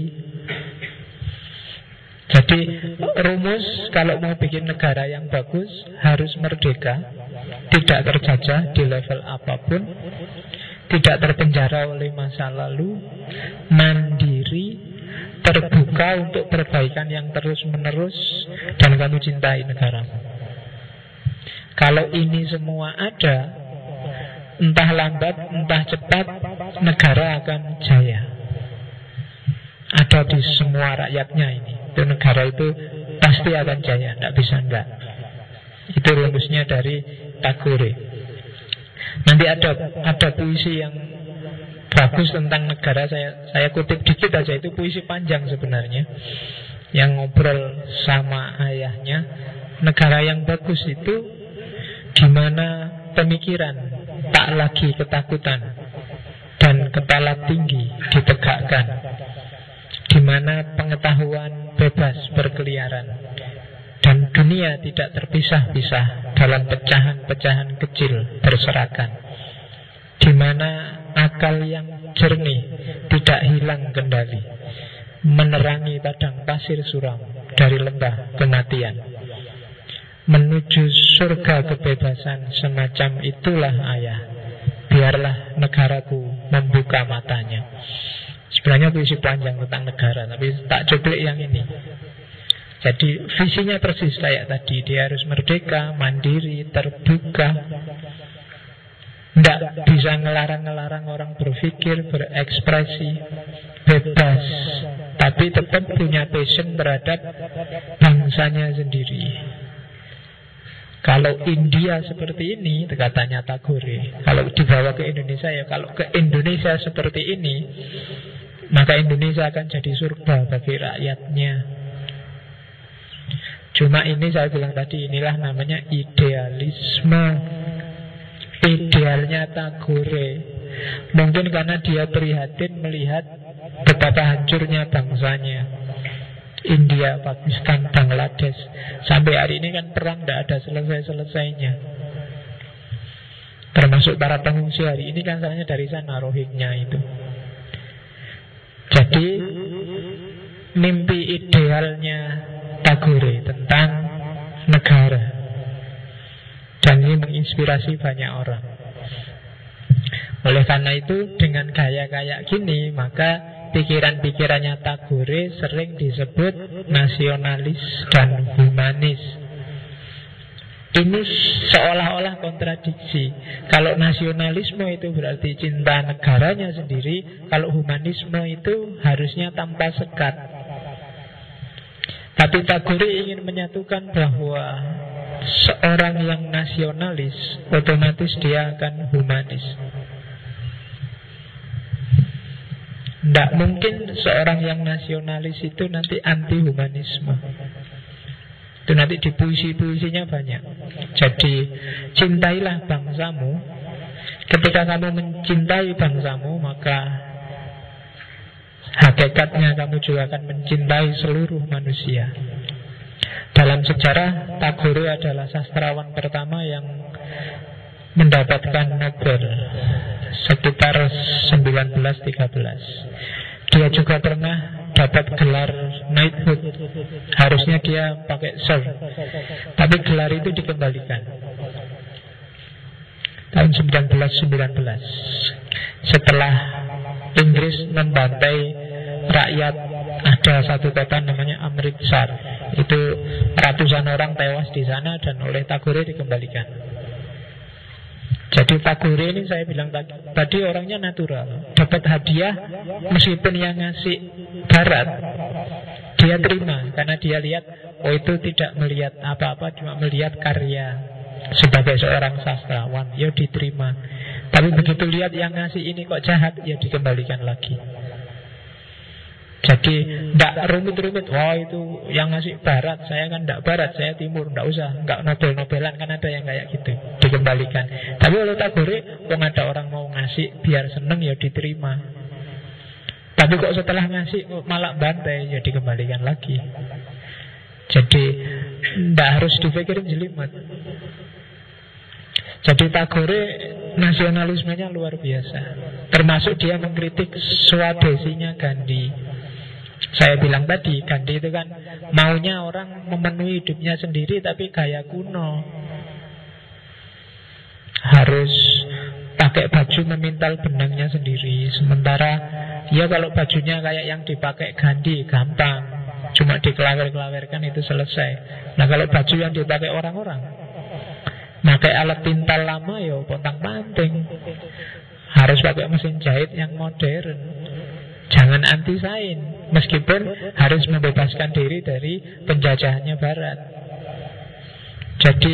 Jadi rumus kalau mau bikin negara yang bagus, harus merdeka, tidak terjajah di level apapun, tidak terpenjara oleh masa lalu, mandiri, terbuka untuk perbaikan yang terus-menerus, dan kamu cintai negaramu. Kalau ini semua ada, entah lambat, entah cepat, negara akan jaya. Ada di semua rakyatnya ini. Itu negara itu pasti akan jaya, tidak bisa enggak. Itu rumusnya dari Tagore. Nanti ada puisi yang bagus tentang negara, saya kutip dikit aja, itu puisi panjang sebenarnya, yang ngobrol sama ayahnya. Negara yang bagus itu dimana pemikiran tak lagi ketakutan dan kepala tinggi ditegakkan, dimana pengetahuan bebas berkeliaran dan dunia tidak terpisah-pisah dalam pecahan-pecahan kecil berserakan, dimana akal yang jernih tidak hilang kendali, menerangi padang pasir suram dari lembah kematian menuju surga kebebasan. Semacam itulah ayah, biarlah negaraku membuka matanya. Sebenarnya puisi panjang tentang negara, tapi tak cuplik yang ini. Jadi visinya persis kayak tadi. Dia harus merdeka, mandiri, terbuka, tidak bisa ngelarang-ngelarang orang berpikir, berekspresi, bebas, tapi tetap punya passion terhadap bangsanya sendiri. Kalau India seperti ini, katanya Tagore, kalau dibawa ke Indonesia, ya kalau ke Indonesia seperti ini, maka Indonesia akan jadi surga bagi rakyatnya. Cuma ini saya bilang tadi, inilah namanya idealisme. Idealnya Tagore. Mungkin karena dia prihatin melihat betapa hancurnya bangsanya. India, Pakistan, Bangladesh. Sampai hari ini kan perang tidak ada selesai-selesainya. Termasuk para pengungsi hari ini kan asalnya dari sana, Rohingya itu. Jadi mimpi idealnya Tagore tentang negara, dan ini menginspirasi banyak orang. Oleh karena itu, dengan gaya kayak gini, maka pikiran-pikirannya Tagore sering disebut nasionalis dan humanis. Ini seolah-olah kontradiksi. Kalau nasionalisme itu berarti cinta negaranya sendiri, kalau humanisme itu harusnya tanpa sekat. Tapi Tagore ingin menyatukan bahwa seorang yang nasionalis otomatis dia akan humanis. Tidak mungkin seorang yang nasionalis itu nanti anti-humanisme. Itu nanti di puisi-puisinya banyak. Jadi cintailah bangsamu. Ketika kamu mencintai bangsamu, maka hakikatnya kamu juga akan mencintai seluruh manusia. Dalam sejarah, Tagore adalah sastrawan pertama yang mendapatkan Nobel sekitar 1913. Dia juga pernah dapat gelar knighthood. Harusnya dia pakai Sir, tapi gelar itu dikembalikan tahun 1919 setelah Inggris membantai rakyat. Ada satu kota namanya Amritsar. Itu ratusan orang tewas di sana dan oleh Tagore dikembalikan. Jadi Tagore ini saya bilang tadi orangnya natural. Dapat hadiah meskipun yang ngasih Barat, dia terima. Karena dia lihat, oh itu tidak melihat apa-apa, cuma melihat karya sebagai seorang sastrawan, ya diterima. Tapi begitu lihat yang ngasih ini kok jahat, ya dikembalikan lagi. Jadi tidak rumit-rumit. Wah itu yang ngasih Barat, saya kan tidak Barat, saya Timur, tidak usah, nggak Nobel-Nobelan. Kan ada yang kayak gitu, dikembalikan. Tapi oleh Tagore, kok ada orang mau ngasih biar seneng, ya diterima. Tapi kok setelah ngasih malah bantai, ya dikembalikan lagi. Jadi tidak harus dipikirin jelimet. Jadi Tagore nasionalismenya luar biasa. Termasuk dia mengkritik Swadesinya Gandhi. Saya bilang tadi, Gandhi itu kan maunya orang memenuhi hidupnya sendiri, tapi gaya kuno. Harus pakai baju memintal benangnya sendiri. Sementara ya kalau bajunya kayak yang dipakai Gandhi, gampang, cuma dikelawer-kelawerkan itu selesai. Nah kalau baju yang dipakai orang-orang, pakai alat tintal lama, ya pontang-panting. Harus pakai mesin jahit yang modern. Jangan anti-sains, meskipun harus membebaskan diri dari penjajahannya Barat. Jadi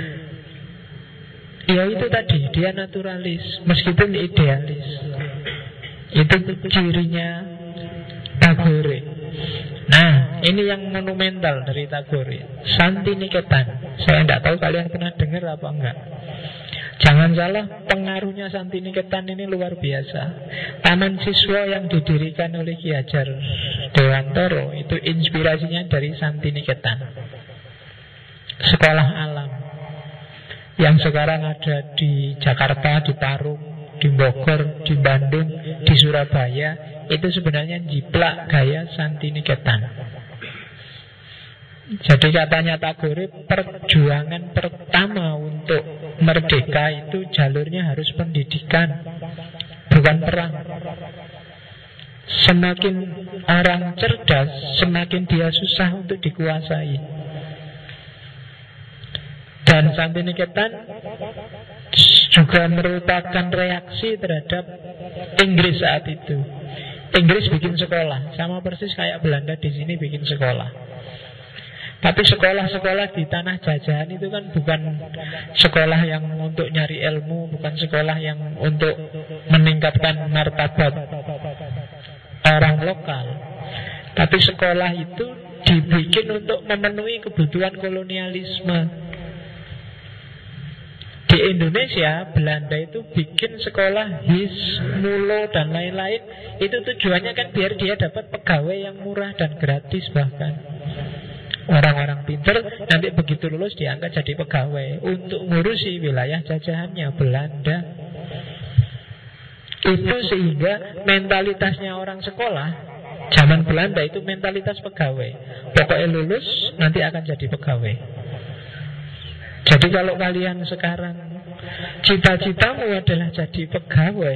ya itu tadi, dia naturalis meskipun idealis. Itu cirinya Tagore. Nah, ini yang monumental dari Tagore, Santiniketan. Saya tidak tahu kalian pernah dengar apa enggak. Jangan salah, pengaruhnya Santiniketan ini luar biasa. Taman siswa yang didirikan oleh Ki Hajar Dewantara itu inspirasinya dari Santiniketan, sekolah alam yang sekarang ada di Jakarta, di Parung, di Bogor, di Bandung, di Surabaya. Itu sebenarnya jiplak gaya Santiniketan. Jadi katanya Tagore, perjuangan pertama untuk merdeka itu jalurnya harus pendidikan, bukan perang. Semakin orang cerdas, semakin dia susah untuk dikuasai. Dan Santiniketan juga merupakan reaksi terhadap Inggris saat itu. Inggris bikin sekolah, sama persis kayak Belanda di sini bikin sekolah. Tapi sekolah-sekolah di tanah jajahan itu kan bukan sekolah yang untuk nyari ilmu, bukan sekolah yang untuk meningkatkan martabat orang lokal. Tapi sekolah itu dibikin untuk memenuhi kebutuhan kolonialisme. Di Indonesia, Belanda itu bikin sekolah HIS, MULO, dan lain-lain. Itu tujuannya kan biar dia dapat pegawai yang murah dan gratis bahkan. Orang-orang pinter nanti begitu lulus diangkat jadi pegawai untuk ngurusi wilayah jajahannya Belanda. Itu sehingga mentalitasnya orang sekolah zaman Belanda itu mentalitas pegawai. Pokoknya lulus nanti akan jadi pegawai. Jadi kalau kalian sekarang cita-citamu adalah jadi pegawai,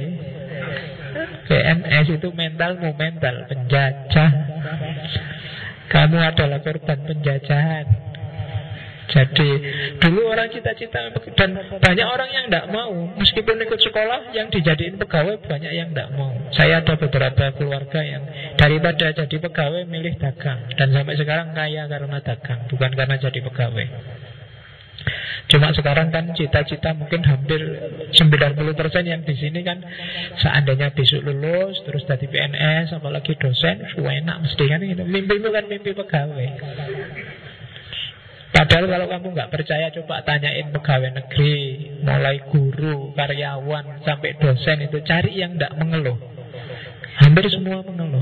PNS itu mentalmu mental penjajah. Kamu adalah korban penjajahan. Jadi dulu orang cita-cita, dan banyak orang yang tidak mau. Meskipun ikut sekolah, yang dijadiin pegawai banyak yang tidak mau. Saya ada beberapa keluarga yang daripada jadi pegawai milih dagang, dan sampai sekarang kaya karena dagang, bukan karena jadi pegawai. Cuma sekarang kan cita-cita mungkin hampir 90% yang di sini kan seandainya besok lulus terus jadi PNS apalagi dosen, enak mesti kan gitu. Mimpimu kan mimpi pegawai. Padahal kalau kamu nggak percaya coba tanyain pegawai negeri, mulai guru, karyawan sampai dosen itu, cari yang nggak mengeluh. Hampir semua mengeluh.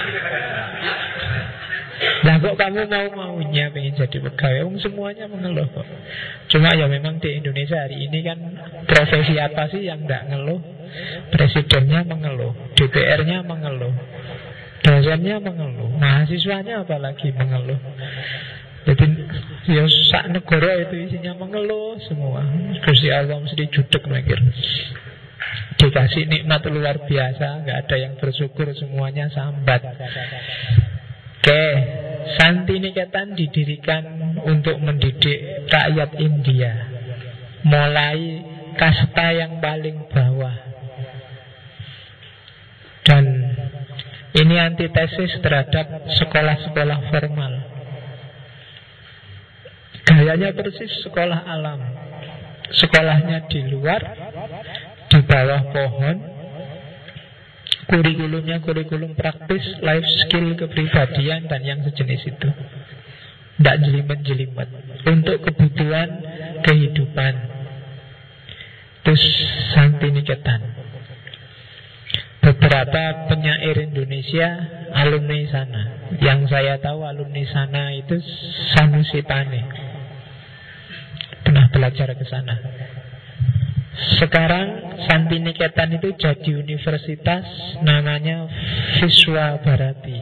Lah kok kamu mau-maunya pengen jadi pegawai? Semuanya mengeluh kok. Cuma ya memang di Indonesia hari ini kan profesi apa sih yang tidak ngeluh? Presidennya mengeluh, DPR-nya mengeluh, dosennya mengeluh, mahasiswanya apalagi mengeluh. Jadi ya sak negara itu isinya mengeluh semua. Gusti Allah mesti judek mikir. Dikasih nikmat luar biasa, nggak ada yang bersyukur, semuanya sambat. Oke, Santiniketan didirikan untuk mendidik rakyat India, mulai kasta yang paling bawah. Dan ini antitesis terhadap sekolah-sekolah formal. Gayanya persis sekolah alam. Sekolahnya di luar, di bawah pohon. Kurikulumnya kurikulum praktis, life skill, kepribadian, dan yang sejenis itu. Tidak jelimet-jelimet. Untuk kebutuhan kehidupan. Terus Santiniketan. Beberapa penyair Indonesia alumni sana. Yang saya tahu alumni sana itu Sanusi Pane. Pernah belajar ke sana. Sekarang Santiniketan itu jadi universitas, namanya Viswa Bharati.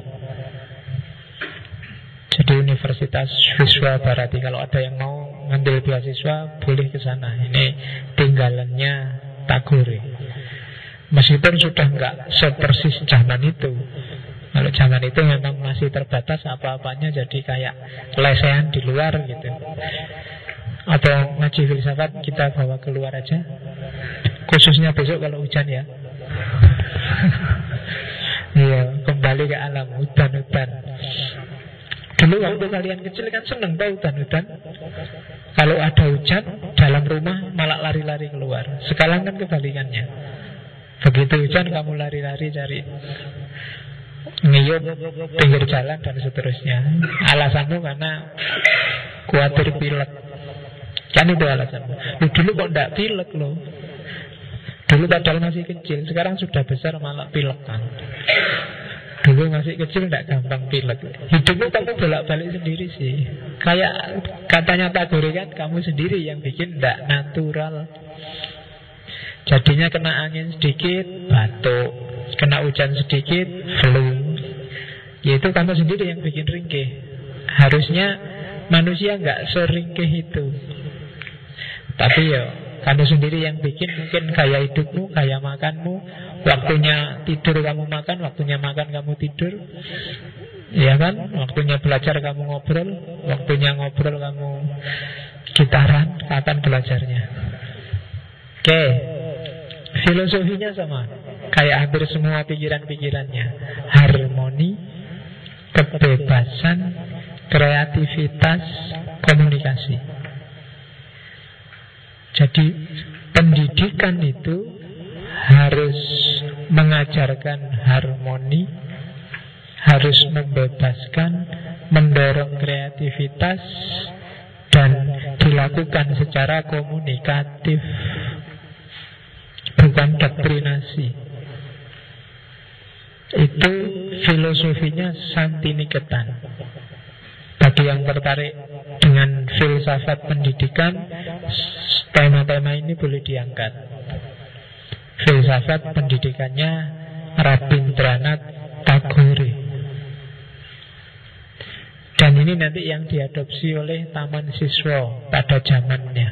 Jadi Universitas Viswa Bharati. Kalau ada yang mau ngambil beasiswa boleh ke sana. Ini tinggalannya Tagore. Meskipun sudah nggak sepersis zaman itu. Kalau zaman itu memang masih terbatas, apa-apanya jadi kayak lesehan di luar gitu. Atau ngaji filsafat kita bawa keluar aja. Khususnya besok kalau hujan ya. Iya, kembali ke alam, hutan-hutan. Dulu waktu kalian kecil kan seneng tau hutan-hutan. Kalau ada hujan, dalam rumah malah lari-lari keluar. Sekarang kan kebalikannya. Begitu hujan kamu lari-lari cari ngiyup pinggir jalan dan seterusnya. Alasanmu karena khawatir pilek. Kan itu alasanmu. Dulu kok enggak pilek loh. Dulu padahal masih kecil, sekarang sudah besar malah pilek kan. Dulu masih kecil enggak gampang pilek. Hidupmu kamu bolak-balik sendiri sih. Kayak katanya Tagore kan, kamu sendiri yang bikin enggak natural. Jadinya kena angin sedikit, batuk. Kena hujan sedikit, flu. Yaitu kamu sendiri yang bikin ringkih. Harusnya manusia nggak seringkih itu. Tapi ya kamu sendiri yang bikin. Mungkin gaya hidupmu, gaya makanmu, waktunya tidur kamu makan, waktunya makan kamu tidur, ya kan? Waktunya belajar kamu ngobrol, waktunya ngobrol kamu gitaran. Kapan belajarnya? Oke, filosofinya sama, kayak hampir semua pikiran-pikirannya. Harmoni, kebebasan, kreativitas, komunikasi. Jadi pendidikan itu harus mengajarkan harmoni, harus membebaskan, mendorong kreativitas, dan dilakukan secara komunikatif, bukan doktrinasi. Itu filosofinya Santiniketan. Bagi yang tertarik dengan filsafat pendidikan, tema-tema ini boleh diangkat. Filsafat pendidikannya Rabindranath Tagore. Dan ini nanti yang diadopsi oleh Taman Siswa pada zamannya.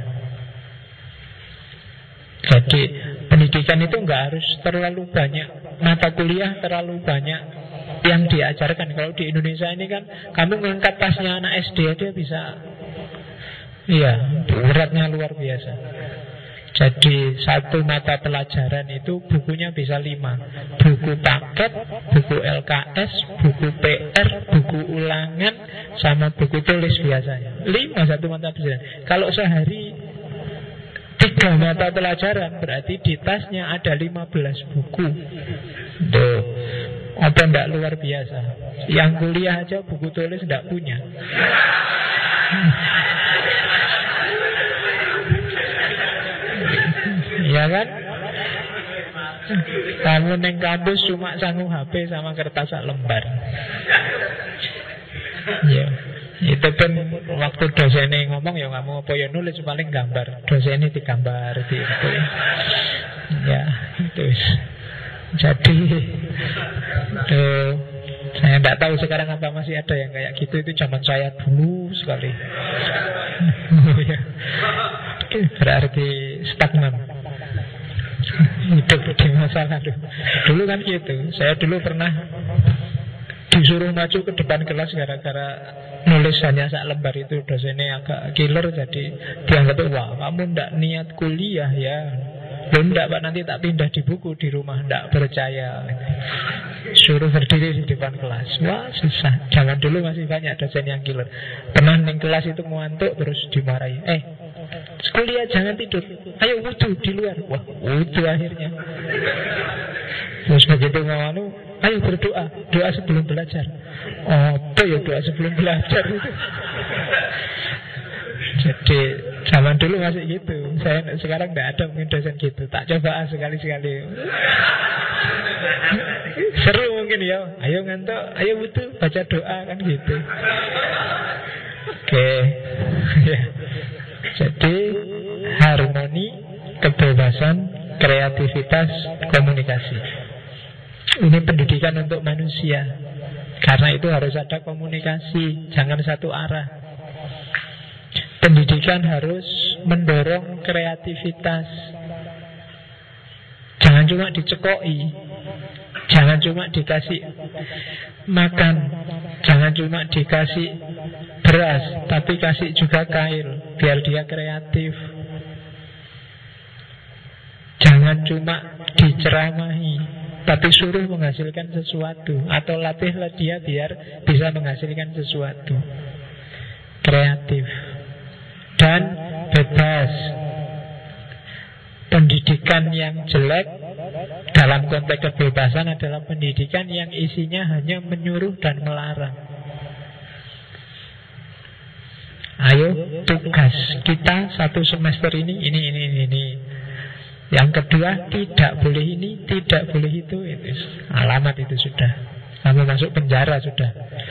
Jadi pendidikan itu nggak harus terlalu banyak mata kuliah, terlalu banyak yang diajarkan. Kalau di Indonesia ini kan, kamu ngangkat tasnya anak SD dia bisa, iya, beratnya luar biasa. Jadi satu mata pelajaran itu bukunya bisa 5. Buku paket, buku LKS, buku PR, buku ulangan, sama buku tulis biasanya. 5 satu mata pelajaran. Kalau sehari 3 mata pelajaran, berarti di tasnya ada 15 buku. Tuh, apa enggak luar biasa? Yang kuliah aja buku tulis enggak punya. Ya kan? Kamu neng kampus cuma sanggup HP sama kertas sak lembar. Ya, itu pun waktu dosennya ngomong, ya kamu apa ya nulis, paling gambar. Dosennya digambar di itu. Ya, itu. Jadi saya tidak tahu sekarang apa masih ada yang kayak gitu. Itu zaman saya dulu sekali. Berarti stagnan, hidup di masa lalu. Dulu kan gitu. Saya dulu pernah disuruh maju ke depan kelas gara-gara nulis hanya sak lembar. Itu dosennya agak killer, jadi dianggap, wah kamu ndak niat kuliah ya. Loh enggak Pak, nanti tak pindah di buku di rumah. Enggak percaya. Suruh berdiri di depan kelas. Wah susah. Zaman dulu masih banyak dosen yang killer. Pernah neng kelas itu ngantuk terus dimarahi. Kuliah jangan tidur, ayo wudhu di luar. Wah wudhu akhirnya. Terus begitu ngawanu, ayo berdoa, doa sebelum belajar. Apa ya doa sebelum belajar itu? Jadi zaman dulu masih gitu. Saya sekarang tidak ada mungkin dosen gitu. Tak coba sekali-sekali. Seru mungkin ya. Ayo ngantuk, ayo wudhu, baca doa, kan gitu. Oke. Jadi harmoni, kebebasan, kreativitas, komunikasi. Ini pendidikan untuk manusia. Karena itu harus ada komunikasi, jangan satu arah. Pendidikan harus mendorong kreativitas. Jangan cuma dicekoki, jangan cuma dikasih makan, jangan cuma dikasih beras, tapi kasih juga kail, biar dia kreatif. Jangan cuma diceramahi, tapi suruh menghasilkan sesuatu, atau latihlah dia biar bisa menghasilkan sesuatu. Kreatif dan bebas. Pendidikan yang jelek dalam konteks kebebasan adalah pendidikan yang isinya hanya menyuruh dan melarang. Ayo, tugas kita satu semester ini. Yang kedua, tidak boleh ini, tidak boleh itu. Itu alamat, itu sudah. Kamu masuk penjara sudah.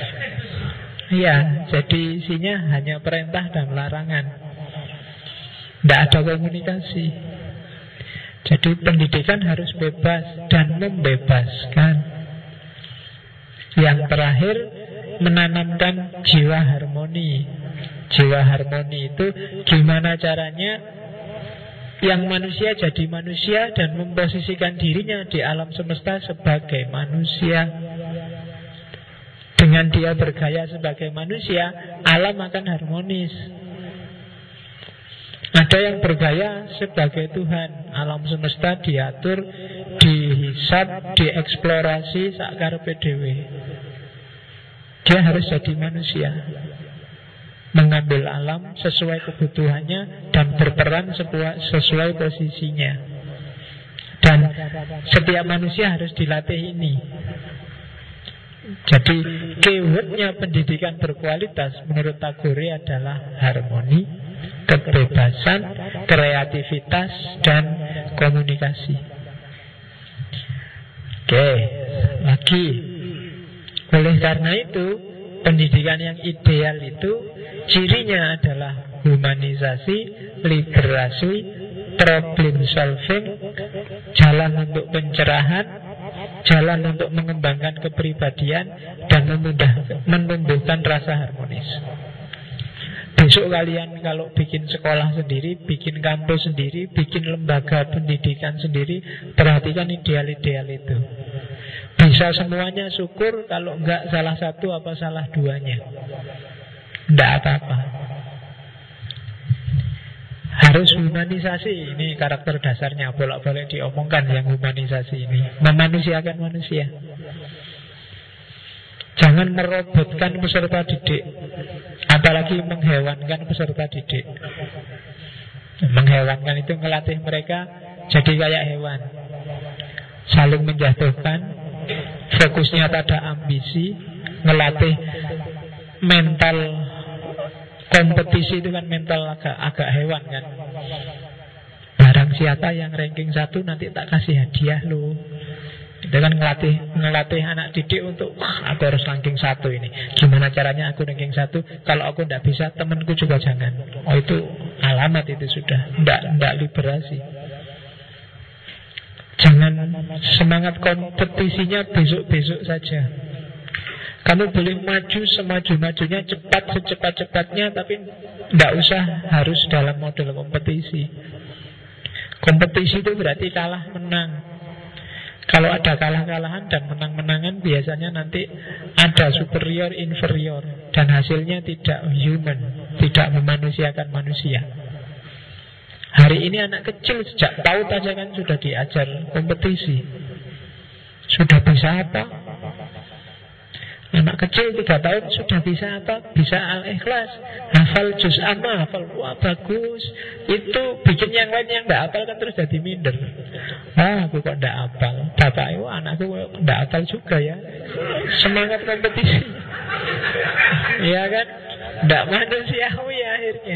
Iya, jadi isinya hanya perintah dan larangan. Tidak ada komunikasi. Jadi pendidikan harus bebas dan membebaskan. Yang terakhir, menanamkan jiwa harmoni. Jiwa harmoni itu gimana caranya yang manusia jadi manusia dan memposisikan dirinya di alam semesta sebagai manusia. Dengan dia bergaya sebagai manusia, alam akan harmonis. Ada yang bergaya sebagai Tuhan, alam semesta diatur, dihisab, dieksplorasi sakarepe dhewe. Dia harus jadi manusia, mengambil alam sesuai kebutuhannya dan berperan sesuai posisinya. Dan setiap manusia harus dilatih ini. Jadi keywordnya pendidikan berkualitas menurut Tagore adalah harmoni, kebebasan, kreativitas, dan komunikasi. Oke, lagi. Oleh karena itu, pendidikan yang ideal itu cirinya adalah humanisasi, liberasi, problem solving, jalan untuk pencerahan, jalan untuk mengembangkan kepribadian, dan menumbuhkan rasa harmonis. Besok kalian kalau bikin sekolah sendiri, bikin kampus sendiri, bikin lembaga pendidikan sendiri, perhatikan ideal-ideal itu. Bisa semuanya syukur, kalau enggak salah satu apa salah duanya, enggak apa-apa. Harus humanisasi, ini karakter dasarnya, bolak-balik diomongkan yang humanisasi ini. Memanusiakan manusia. Jangan merobotkan peserta didik, apalagi menghewankan peserta didik. Menghewankan itu ngelatih mereka jadi kayak hewan, saling menjatuhkan, fokusnya pada ambisi, ngelatih mental kompetisi itu kan mental agak hewan kan. Barang siapa yang ranking 1 nanti tak kasih hadiah lo. Itu kan ngelatih anak didik untuk aku harus ranking 1 ini. Gimana caranya aku ranking 1? Kalau aku tidak bisa, temanku juga jangan. Oh, itu alamat itu sudah tidak liberasi. Jangan semangat kompetisinya besok-besok saja. Kamu boleh maju semaju-majunya, cepat secepat-cepatnya, tapi tidak usah harus dalam model kompetisi. Kompetisi itu berarti kalah menang. Kalau ada kalah-kalahan dan menang-menangan, biasanya nanti ada superior, inferior, dan hasilnya tidak human, tidak memanusiakan manusia. Hari ini anak kecil sejak PAUD aja kan sudah diajar kompetisi. Sudah bisa apa? Anak kecil 3 tahun sudah bisa apa? Bisa Al-Ikhlas, hafal juz amma, hafal, wah bagus. Itu bikin yang lain yang tidak hafal kan terus jadi minder. Aku kok tidak hafal. Bapak itu anakku tidak hafal juga ya. Semangat kompetisi. Iya kan? Tidak manusiawi akhirnya.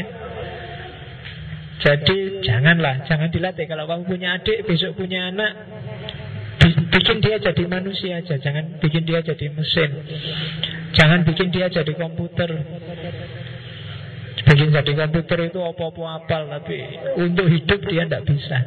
Jadi jangan dilatih. Kalau kamu punya adik, besok punya anak, bikin dia jadi manusia aja. Jangan bikin dia jadi mesin. Jangan bikin dia jadi komputer. Bikin jadi komputer itu apa-apa hafal, tapi untuk hidup dia tidak bisa.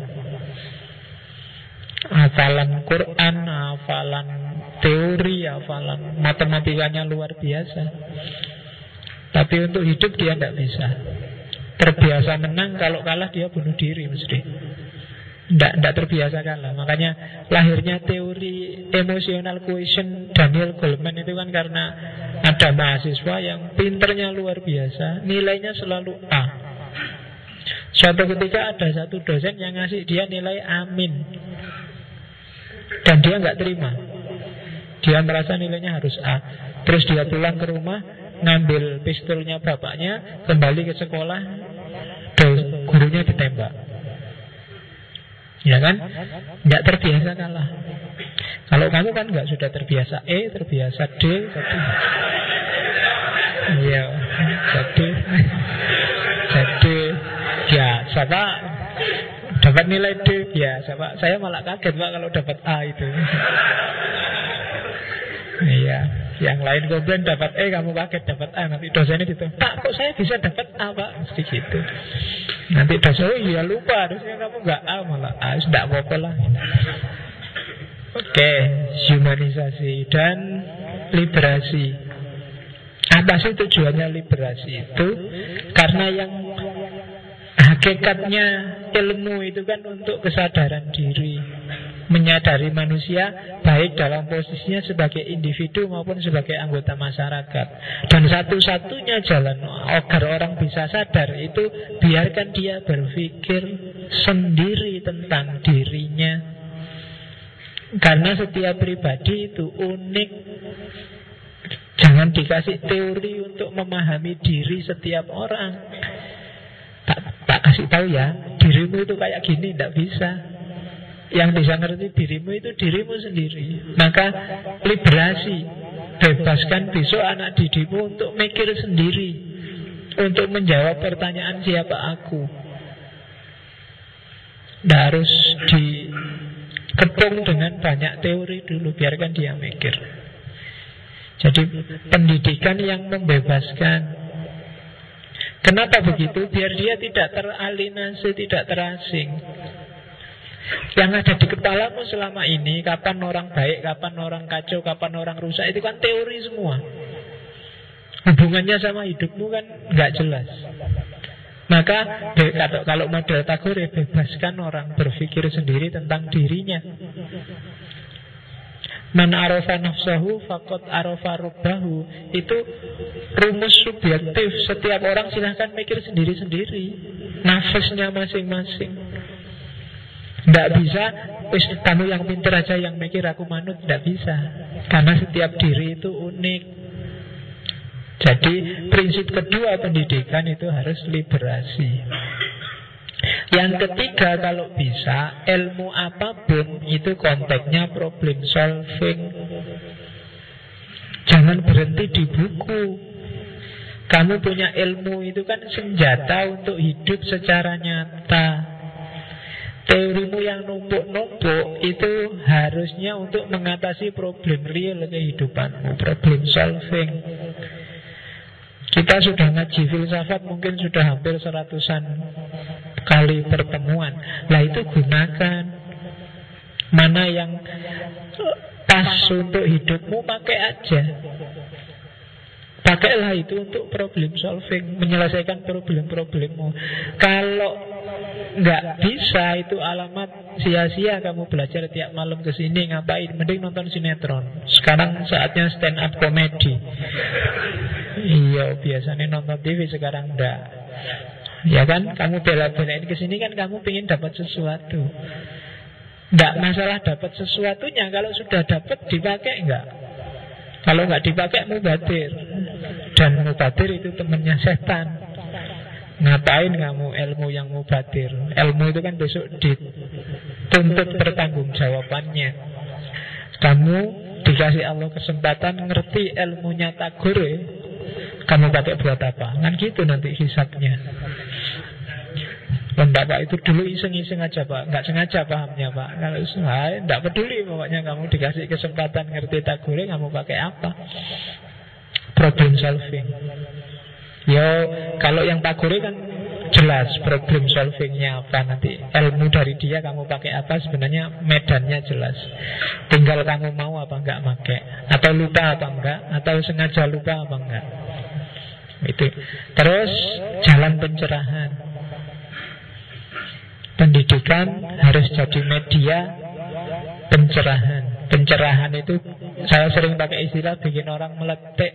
Hafalan Quran, hafalan teori, hafalan matematikanya luar biasa, tapi untuk hidup dia tidak bisa. Terbiasa menang, kalau kalah dia bunuh diri mesti. Tidak terbiasa kalah. Makanya lahirnya teori emotional quotient Daniel Goleman itu kan karena ada mahasiswa yang pinternya luar biasa, nilainya selalu A. Suatu ketika ada satu dosen yang ngasih dia nilai amin, dan dia nggak terima. Dia merasa nilainya harus A. Terus dia pulang ke rumah, ngambil pistolnya bapaknya, kembali ke sekolah, gurunya ditembak. Ya kan? Nggak terbiasa kalah. Kalau kamu kan nggak sudah terbiasa E, terbiasa D, jadi iya, jadi ya siapa dapat nilai D ya siapa. Saya malah kaget Pak kalau dapat A itu. Iya, yang lain komplain dapat E, kamu kaget dapat A. Nanti dosennya ditanya, Pak kok saya bisa dapat A Pak? Mesti gitu. Nanti dosen, oh iya lupa, harusnya kamu nggak A, malah A, tidak apa-apa lah. Oke, humanisasi dan liberasi. Apa sih tujuannya liberasi itu? Karena yang hakikatnya ilmu itu kan untuk kesadaran diri, menyadari manusia baik dalam posisinya sebagai individu maupun sebagai anggota masyarakat. Dan satu-satunya jalan agar orang bisa sadar itu biarkan dia berpikir sendiri tentang dirinya. Karena setiap pribadi itu unik. Jangan dikasih teori untuk memahami diri setiap orang. Tak kasih tahu ya, dirimu itu kayak gini, tidak bisa. Yang bisa ngerti dirimu itu dirimu sendiri. Maka liberasi, bebaskan besok anak didikmu untuk mikir sendiri, untuk menjawab pertanyaan siapa aku. Tidak harus dikepung dengan banyak teori dulu, biarkan dia mikir. Jadi pendidikan yang membebaskan. Kenapa begitu? Biar dia tidak teralinasi, tidak terasing. Yang ada di kepalamu selama ini, kapan orang baik, kapan orang kacau, kapan orang rusak, itu kan teori semua. Hubungannya sama hidupmu kan nggak jelas. Maka kalau model Tagore, bebaskan orang berpikir sendiri tentang dirinya. Man arafa nafsahu faqad arafa rabbahu. Itu rumus subjektif. Setiap orang silahkan mikir sendiri-sendiri, nafasnya masing-masing. Tidak bisa kamu yang pintar aja yang mikir aku manut. Tidak bisa. Karena setiap diri itu unik. Jadi prinsip kedua pendidikan itu harus liberasi. Yang ketiga, kalau bisa, ilmu apapun itu konteksnya problem solving. Jangan berhenti di buku. Kamu punya ilmu itu kan senjata untuk hidup secara nyata. Teorimu yang numpuk-numpuk itu harusnya untuk mengatasi problem real kehidupanmu, problem solving. Kita sudah ngaji filsafat mungkin sudah hampir 100-an kali pertemuan. Lah itu gunakan. Mana yang pas untuk hidupmu, pakai aja. Pakailah itu untuk problem solving, menyelesaikan problem-problemmu. Kalau nggak bisa, itu alamat sia-sia kamu belajar tiap malam kesini. Ngapain? Mending nonton sinetron. Sekarang saatnya stand up comedy. Iya, biasanya nonton TV, sekarang enggak. Ya kan, kamu bela-belain kesini kan kamu pengen dapat sesuatu. Enggak masalah dapat sesuatunya, kalau sudah dapat dipakai enggak? Kalau enggak dipakai mubadir. Dan mubadir itu temannya setan. Ngapain kamu ilmu yang mubadir? Ilmu itu kan besok dituntut pertanggungjawabannya. Kamu dikasih Allah kesempatan ngerti ilmunya Tagore, kamu pakai buat apa? Kan gitu nanti hisabnya. Bapak itu dulu iseng-iseng aja Pak, nggak sengaja pahamnya Pak. Kalau nggak peduli, pokoknya kamu dikasih kesempatan ngerti Tagore, kamu pakai apa? Problem solving. Yo, kalau yang Tagore kan jelas problem solvingnya apa, nanti ilmu dari dia kamu pakai apa, sebenarnya medannya jelas. Tinggal kamu mau apa enggak pakai, atau lupa apa enggak, atau sengaja lupa apa enggak. Itu. Terus jalan pencerahan. Pendidikan harus jadi media pencerahan. Pencerahan itu saya sering pakai istilah bikin orang meletik.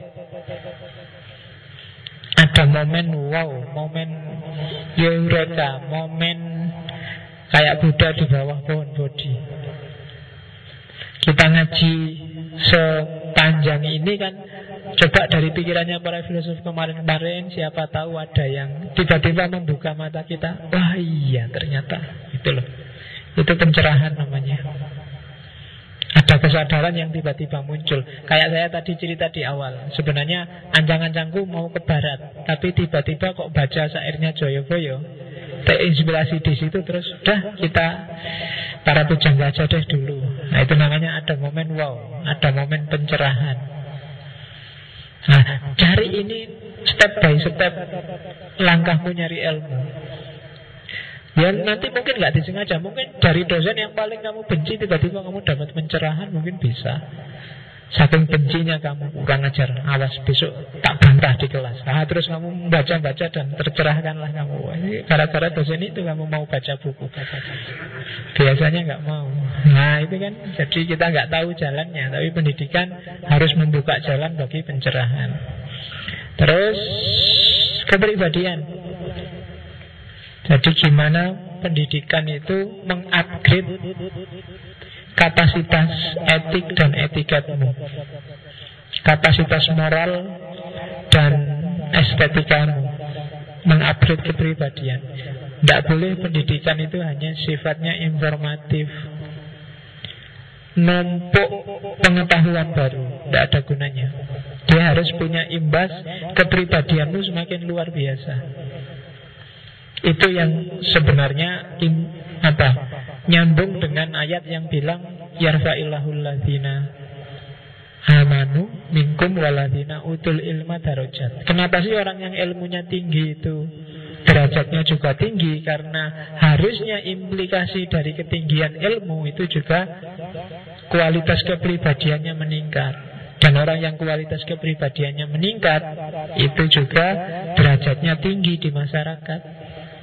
Ada momen wow, momen eureka, momen kayak Buddha di bawah pohon Bodhi. Kita ngaji sepanjang ini kan, coba dari pikirannya para filsuf kemarin-kemarin, siapa tahu ada yang tiba-tiba membuka mata kita. Wah iya, ternyata itu loh. Itu pencerahan namanya. Ada kesadaran yang tiba-tiba muncul. Kayak saya tadi cerita di awal, sebenarnya ancang-ancangku mau ke barat, tapi tiba-tiba kok baca syairnya Joyoboyo, terinspirasi di situ, terus udah kita para pujangga aja deh dulu. Nah itu namanya ada momen wow, ada momen pencerahan. Nah cari ini step by step langkahmu nyari ilmu. Ya nanti mungkin nggak disengaja, mungkin dari dosen yang paling kamu benci tiba-tiba kamu dapat pencerahan, mungkin bisa. Saking bencinya kamu, kurang ajar, awas besok tak bantah di kelas. Terus kamu baca-baca dan tercerahkanlah kamu. Ini gara-gara dosen itu kamu mau baca buku. Biasanya nggak mau. Nah itu kan, jadi kita nggak tahu jalannya. Tapi pendidikan harus membuka jalan bagi pencerahan. Terus kepribadian. Jadi gimana pendidikan itu mengupgrade kapasitas etik dan etikatmu, kapasitas moral dan estetikmu, mengupgrade kepribadian. Tidak boleh pendidikan itu hanya sifatnya informatif, numpuk pengetahuan baru, tidak ada gunanya. Dia harus punya imbas, kepribadianmu semakin luar biasa. Itu yang sebenarnya nyambung dengan ayat yang bilang yarfa'illahul ladzina amanu minkum waladzina utul ilma darajat. Kenapa sih orang yang ilmunya tinggi itu derajatnya juga tinggi? Karena harusnya implikasi dari ketinggian ilmu itu juga kualitas kepribadiannya meningkat. Dan orang yang kualitas kepribadiannya meningkat itu juga derajatnya tinggi di masyarakat.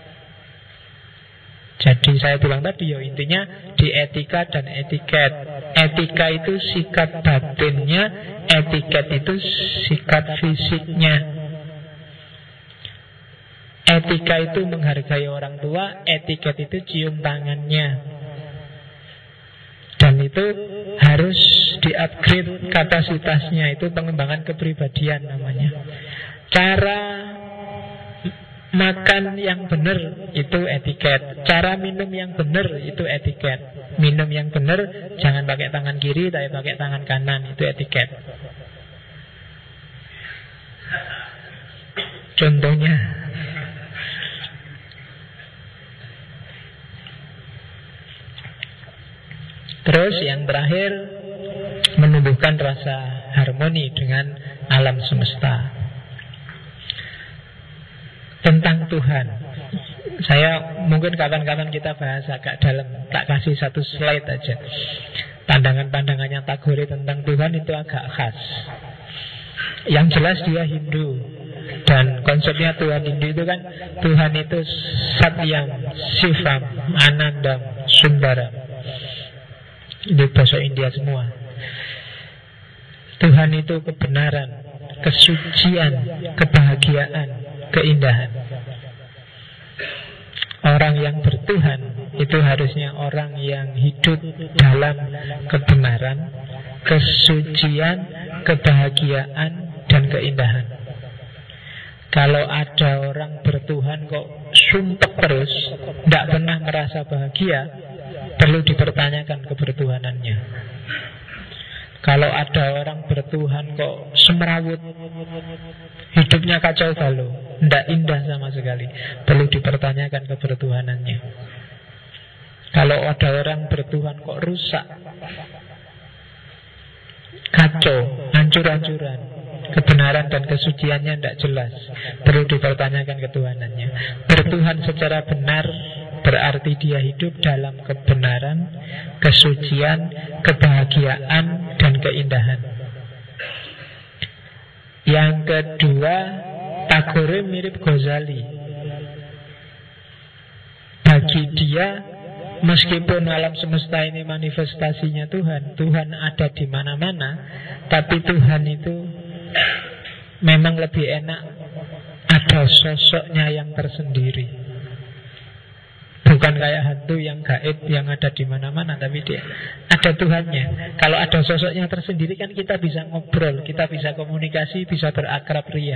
Jadi saya bilang tadi intinya di etika dan etiket. Etika itu sikap batinnya, etiket itu sikap fisiknya. Etika itu menghargai orang tua, etiket itu cium tangannya. Dan itu harus di-upgrade kapasitasnya, itu pengembangan kepribadian namanya. Cara makan yang benar itu etiket. Cara minum yang benar itu etiket. Minum yang benar jangan pakai tangan kiri tapi pakai tangan kanan, itu etiket. Contohnya terus yang terakhir, menumbuhkan rasa harmoni dengan alam semesta. Tentang Tuhan, saya mungkin kapan-kapan kita bahas agak dalam. Tak kasih satu slide aja. Pandangan-pandangannya Tagore tentang Tuhan itu agak khas. Yang jelas dia Hindu. Dan konsepnya Tuhan Hindu itu kan, Tuhan itu Satyam, Shivam, Anandam, Sundaram. Ini bahasa India semua. Tuhan itu kebenaran, kesucian, kebahagiaan, keindahan. Orang yang bertuhan itu harusnya orang yang hidup dalam kebenaran, kesucian, kebahagiaan, dan keindahan. Kalau ada orang bertuhan kok sumpek terus, tidak pernah merasa bahagia, perlu dipertanyakan kebertuhanannya. Kalau ada orang bertuhan kok semrawut, hidupnya kacau balau, tidak indah sama sekali, perlu dipertanyakan kebertuhanannya. Kalau ada orang bertuhan kok rusak, kacau, hancur-hancuran, kebenaran dan kesuciannya tidak jelas, perlu dipertanyakan ketuhanannya. Bertuhan secara benar berarti dia hidup dalam kebenaran, kesucian, kebahagiaan, dan keindahan. Yang kedua, Tagore mirip Ghazali. Bagi dia, meskipun alam semesta ini manifestasinya Tuhan, Tuhan ada di mana-mana, tapi Tuhan itu memang lebih enak ada sosoknya yang tersendiri. Bukan kayak hantu yang gaib yang ada di mana-mana, tapi dia ada Tuhannya. Kalau ada sosoknya tersendiri kan kita bisa ngobrol, kita bisa komunikasi, bisa berakrab ria.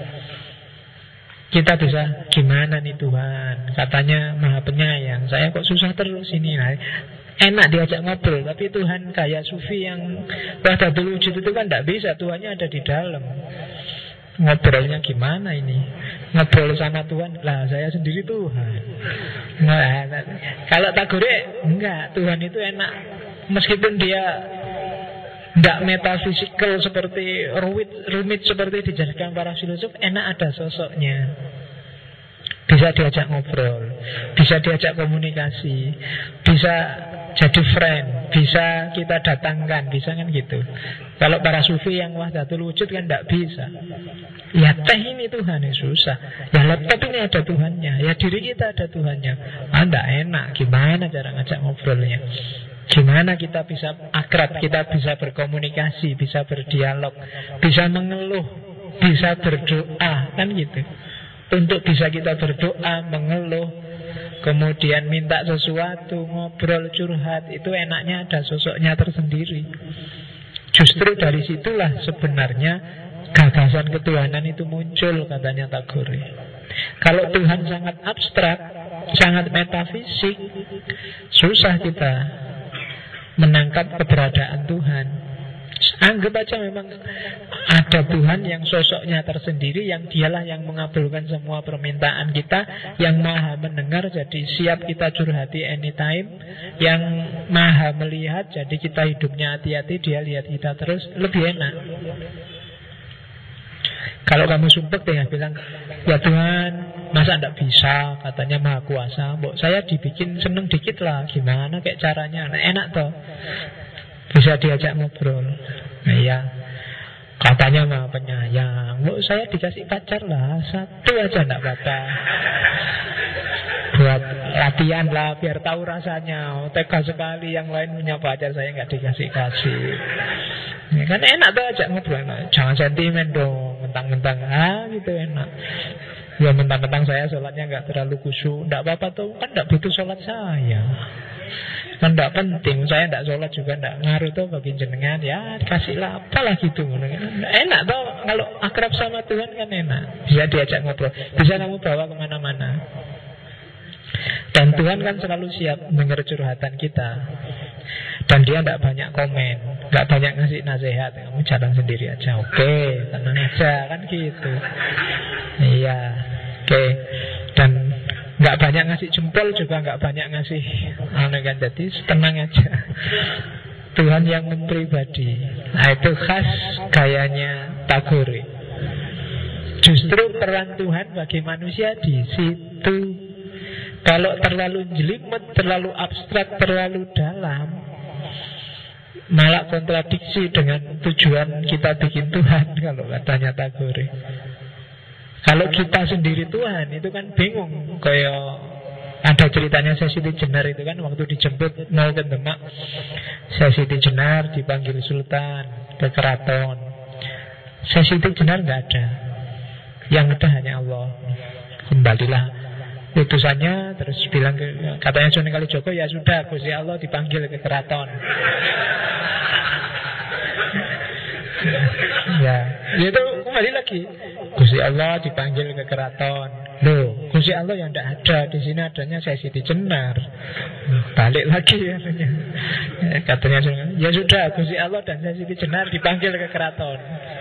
Kita bisa, gimana nih Tuhan? Katanya Maha Penyayang, saya kok susah terus ini. Nah, enak diajak ngobrol, tapi Tuhan kayak sufi yang wahdatul wujud itu kan tidak bisa, Tuhannya ada di dalam. Ngobrolnya gimana ini? Ngobrol sama Tuhan, lah saya sendiri Tuhan. Nah, kalau Tagore enggak, Tuhan itu enak. Meskipun dia enggak metafisikal seperti rumit seperti dijelaskan para filosof, enak ada sosoknya. Bisa diajak ngobrol, bisa diajak komunikasi, bisa jadi friend, bisa kita datangkan, bisa kan gitu. Kalau para sufi yang wahdatul wujud kan tidak bisa. Ya teh ini Tuhan yang susah. Ya laptop ini ada Tuhannya. Ya diri kita ada Tuhannya. Tidak enak. Gimana cara ngajak ngobrolnya? Gimana kita bisa akrab, kita bisa berkomunikasi, bisa berdialog, bisa mengeluh, bisa berdoa, kan gitu. Untuk bisa kita berdoa, mengeluh, kemudian minta sesuatu, ngobrol, curhat, itu enaknya ada sosoknya tersendiri. Justru dari situlah sebenarnya gagasan ketuhanan itu muncul, katanya Tagore. Kalau Tuhan sangat abstrak, sangat metafisik, susah kita menangkap keberadaan Tuhan. Anggap aja memang ada Tuhan yang sosoknya tersendiri, yang dialah yang mengabulkan semua permintaan kita, yang maha mendengar, jadi siap kita curhati anytime, yang maha melihat, jadi kita hidupnya hati-hati, dia lihat kita terus, lebih enak. Kalau kamu sumpek dengan bilang, ya Tuhan, masa tidak bisa, katanya maha kuasa, mbok saya dibikin seneng dikit lah, gimana kayak caranya, nah, enak toh. Bisa diajak ngobrol. Nah, ya, katanya maha penyayang, mbok saya dikasih pacar lah, satu aja tidak apa-apa, buat latihan lah, biar tahu rasanya. Tega sekali yang lain punya pacar, saya nggak dikasih-kasih. Ya, kan enak tuh ajak ngobrol. Jangan sentimen dong, mentang-mentang gitu enak. Ya mentang-mentang saya sholatnya nggak terlalu khusyuk, nggak apa-apa tuh, kan nggak butuh sholat saya, kan nggak penting, saya nggak sholat juga nggak ngaruh tuh bagi jenengan, ya kasihlah apalah gitu. Enak tuh kalau akrab sama Tuhan kan enak, bisa diajak ngobrol, bisa kamu bawa kemana-mana. Dan Tuhan kan selalu siap mendengar curhatan kita. Dan dia tidak banyak komen, tidak banyak ngasih nasihat, kamu jalan sendiri aja, oke, tenang aja, kan gitu. Iya, oke. Dan nggak banyak ngasih jempol juga, nggak banyak ngasih kan, jadi tenang aja. Tuhan yang mempribadi. Nah, itu khas gayanya Tagore. Justru peran Tuhan bagi manusia di situ. Kalau terlalu jelimet, terlalu abstrak, terlalu dalam, malah kontradiksi dengan tujuan kita bikin Tuhan, kalau katanya Tagore. Kalau kita sendiri Tuhan, itu kan bingung. Kayak ada ceritanya Sesiti Jenar itu kan, waktu dijemput mau ke Demak, Sesiti Jenar dipanggil Sultan ke keraton. Sesiti Jenar nggak ada, yang ada hanya Allah. Kembalilah utusannya, terus bilang katanya Sunan Kalijogo, ya sudah, Gusti Allah dipanggil ke keraton. Ya, itu kembali lagi, Gusti Allah dipanggil ke keraton. Loh, Gusti Allah yang tidak ada, di sini adanya Sesiti Jenar. Balik lagi ya, katanya ya sudah, Gusti Allah dan Sesiti Jenar dipanggil ke keraton.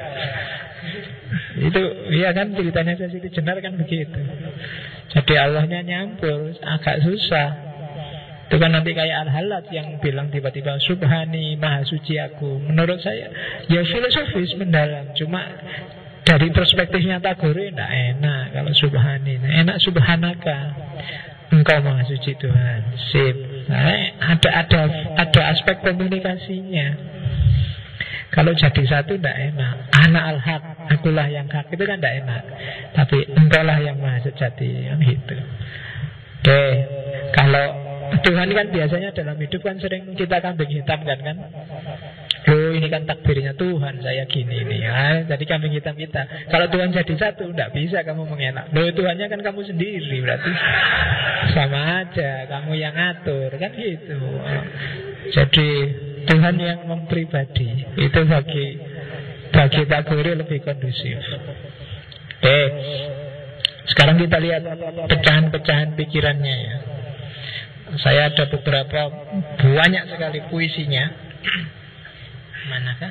Itu iya kan, ceritanya Sesiti Jenar kan begitu. Jadi Allahnya nyampur, agak susah. Itu kan nanti kayak Al-Halat yang bilang tiba-tiba Subhani, maha suci aku. Menurut saya ya filosofis mendalam, cuma dari perspektifnya Tagore tidak enak kalau Subhani. Enak Subhanaka, engkau maha suci Tuhan. Sip. Nah, ada aspek komunikasinya. Kalau jadi satu tidak enak. Ana al-haq, akulah yang hak, itu kan tidak enak. Tapi engkaulah yang maha sejati, kan gitu. Oke, kalau Tuhan kan biasanya dalam hidup kan sering kita kambing hitam kan. Loh, ini kan takdirnya Tuhan, saya gini ini ya. Jadi kambing hitam kita. Kalau Tuhan jadi satu, tidak bisa kamu mengelak. Loh, Tuhannya kan kamu sendiri, berarti sama aja, kamu yang ngatur, kan gitu. Jadi Tuhan yang mempribadi, itu bagi Tagore lebih kondusif. Oke, sekarang kita lihat pecahan-pecahan pikirannya ya. Saya ada beberapa, banyak sekali puisinya. Manakah?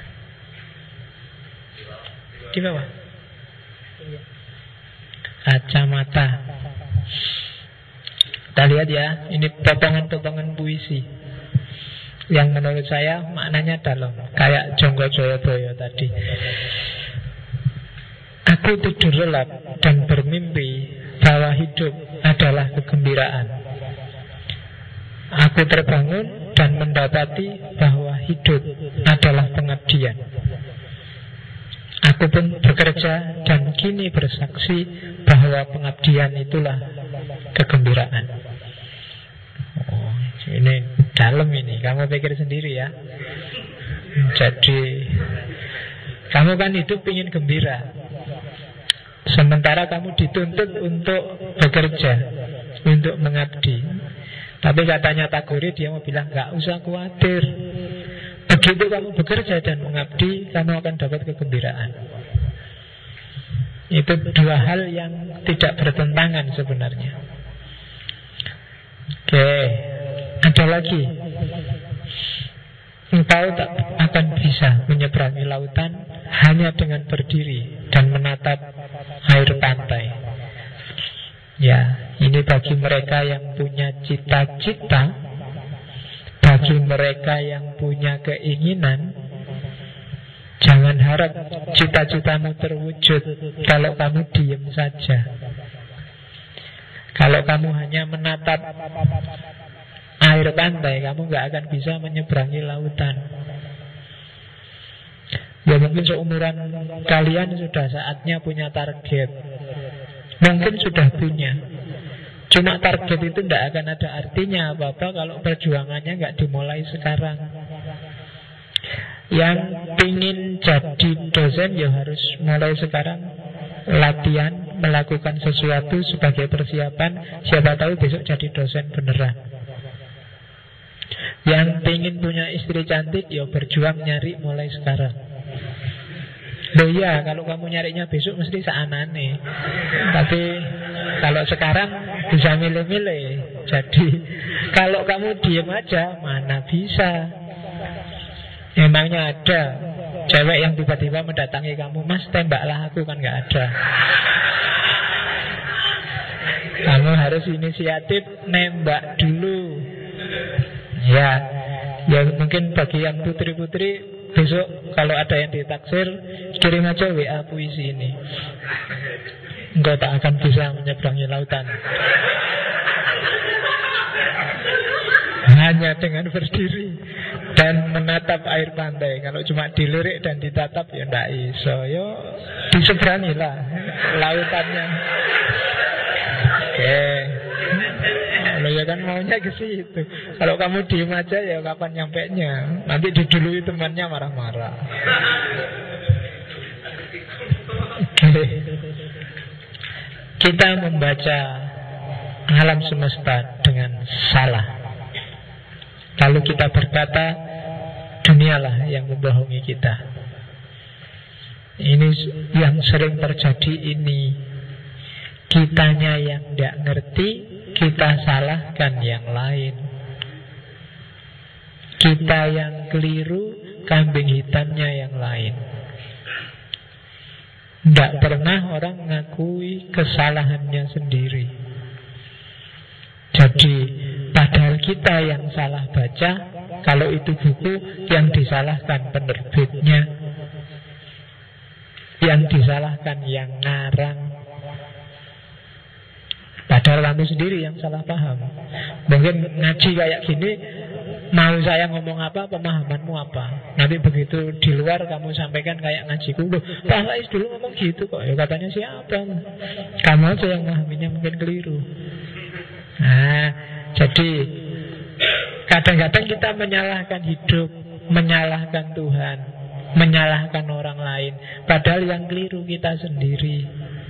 Di bawah. Kacamata. Kita lihat ya, ini potongan-potongan puisi yang menurut saya maknanya dalam, kayak Jonggo Joyoboyo tadi. Aku tidur lelap dan bermimpi bahwa hidup adalah kegembiraan. Aku terbangun dan mendapati bahwa hidup adalah pengabdian. Aku pun bekerja dan kini bersaksi bahwa pengabdian itulah kegembiraan. Oh, ini dalam ini, kamu pikir sendiri ya. Jadi kamu kan hidup ingin gembira, sementara kamu dituntut untuk bekerja, untuk mengabdi. Tapi katanya Tagore, dia mau bilang gak usah khawatir. Begitu kamu bekerja dan mengabdi, kamu akan dapat kegembiraan. Itu dua hal yang tidak bertentangan sebenarnya. Oke, ada lagi. Engkau tak akan bisa menyeberangi lautan hanya dengan berdiri dan menatap air pantai. Ya, ini bagi mereka yang punya cita-cita, bagi mereka yang punya keinginan. Jangan harap cita-citamu terwujud kalau kamu diam saja. Kalau kamu hanya menatap air pantai, kamu gak akan bisa menyeberangi lautan. Ya mungkin seumuran kalian sudah saatnya punya target. Mungkin sudah punya. Cuma target itu tidak akan ada artinya apa-apa kalau perjuangannya nggak dimulai sekarang. Yang ingin jadi dosen ya harus mulai sekarang, latihan, melakukan sesuatu sebagai persiapan. Siapa tahu besok jadi dosen beneran. Yang ingin punya istri cantik ya berjuang nyari mulai sekarang. Loh iya, kalau kamu nyarinya besok mesti seanane. Tapi kalau sekarang bisa milih-milih. Jadi kalau kamu diem aja, mana bisa. Emangnya ada cewek yang tiba-tiba mendatangi kamu, Mas tembaklah aku, kan gak ada. Kamu harus inisiatif nembak dulu. Ya mungkin bagi yang putri-putri, besok kalau ada yang ditaksir, kirim aja WA puisi ini. Engkau tak akan bisa menyeberangi lautan hanya dengan berdiri dan menatap air pantai. Kalau cuma dilirik dan ditatap ya ndak iso. Yo diseberangilah lautannya. Oke. Kalau ya kan maunya ke situ. Kalau kamu diem aja ya kapan nyampenya? Nanti didului temannya marah-marah. Oke. Kita membaca alam semesta dengan salah. Lalu kita berkata, dunialah yang membohongi kita. Ini yang sering terjadi ini. Kitanya yang tidak ngerti, kita salahkan yang lain. Kita yang keliru, kambing hitamnya yang lain. Tidak pernah orang mengakui kesalahannya sendiri. Jadi padahal kita yang salah baca, kalau itu buku yang disalahkan penerbitnya, yang disalahkan yang ngarang. Padahal kamu sendiri yang salah paham. Mungkin ngaji kayak gini, mau saya ngomong apa, pemahamanmu apa. Nanti begitu di luar kamu sampaikan kayak ngajiku, loh Pak Faiz dulu ngomong gitu kok. Ya katanya siapa? Kamu aja yang memahaminya mungkin keliru. Nah, jadi kadang-kadang kita menyalahkan hidup, menyalahkan Tuhan, menyalahkan orang lain. Padahal yang keliru kita sendiri.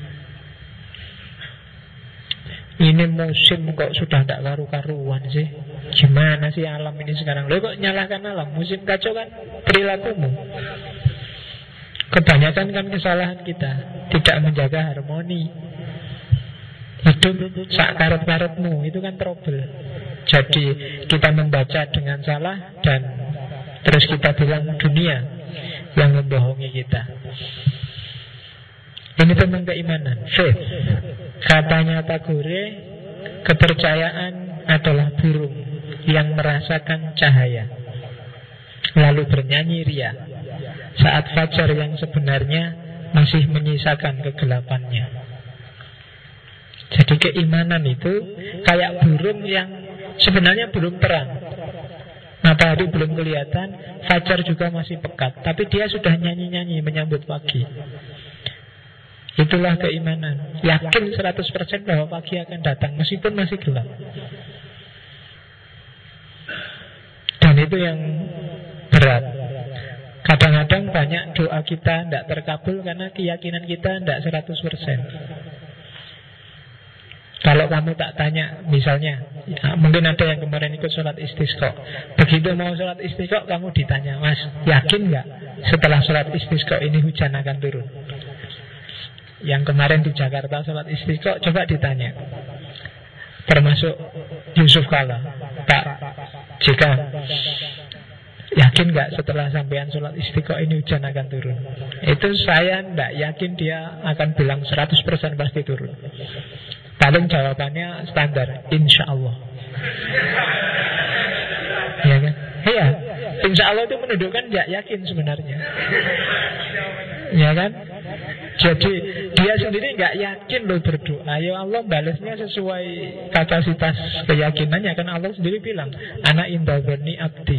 Ini musim kok sudah tidak karu-karuan sih. Gimana sih alam ini sekarang? Loh kok nyalahkan alam? Musim kacau kan perilakumu. Kebanyakan kan kesalahan kita, tidak menjaga harmoni. Hidup sak karep-karepmu, itu kan trouble. Jadi kita membaca dengan salah dan terus kita bilang dunia yang membohongi kita. Ini tentang keimanan, faith. Katanya Tagore, kepercayaan adalah burung yang merasakan cahaya lalu bernyanyi ria saat fajar yang sebenarnya masih menyisakan kegelapannya. Jadi keimanan itu kayak burung yang sebenarnya belum terang, Matahari belum kelihatan, fajar juga masih pekat, tapi dia sudah nyanyi-nyanyi menyambut pagi. Itulah keimanan. Yakin 100% bahwa pagi akan datang meskipun masih gelap. Dan itu yang berat. Kadang-kadang banyak doa kita tidak terkabul karena keyakinan kita tidak 100%. Kalau kamu tak tanya, misalnya mungkin ada yang kemarin ikut sholat istisqa. Begitu mau sholat istisqa, kamu ditanya, Mas, yakin gak setelah sholat istisqa ini hujan akan turun? Yang kemarin di Jakarta sholat istisqa, coba ditanya. Termasuk Yusuf Kala, Pak Jika, yakin gak setelah sampean sholat istisqa ini hujan akan turun? Itu saya tidak yakin dia akan bilang 100% pasti turun. Paling jawabannya standar, insya Allah. Ya kan? Iya, insya Allah itu menunjukkan gak yakin sebenarnya. Ya kan? Jadi dia sendiri gak yakin loh berdoa. Ya Allah balasnya sesuai kapasitas keyakinannya. Kan Allah sendiri bilang, ana inda dzanni abdi.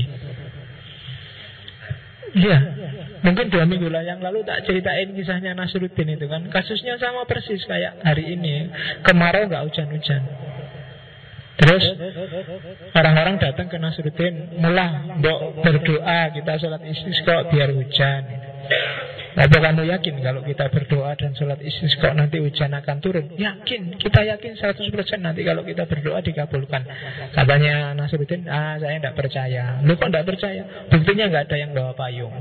Iya, mungkin 2 minggu yang lalu tak ceritain kisahnya Nasruddin itu kan. Kasusnya sama persis kayak hari ini. Kemarau gak hujan-hujan. Terus orang-orang datang ke Nasruddin, mulai berdoa, kita sholat istisqa biar hujan. Apa kamu yakin kalau kita berdoa dan sholat istisqa nanti hujan akan turun? Yakin, kita yakin 100% nanti kalau kita berdoa dikabulkan. Katanya Nasruddin, saya tidak percaya. Lu kok tidak percaya? Buktinya nggak ada yang bawa payung.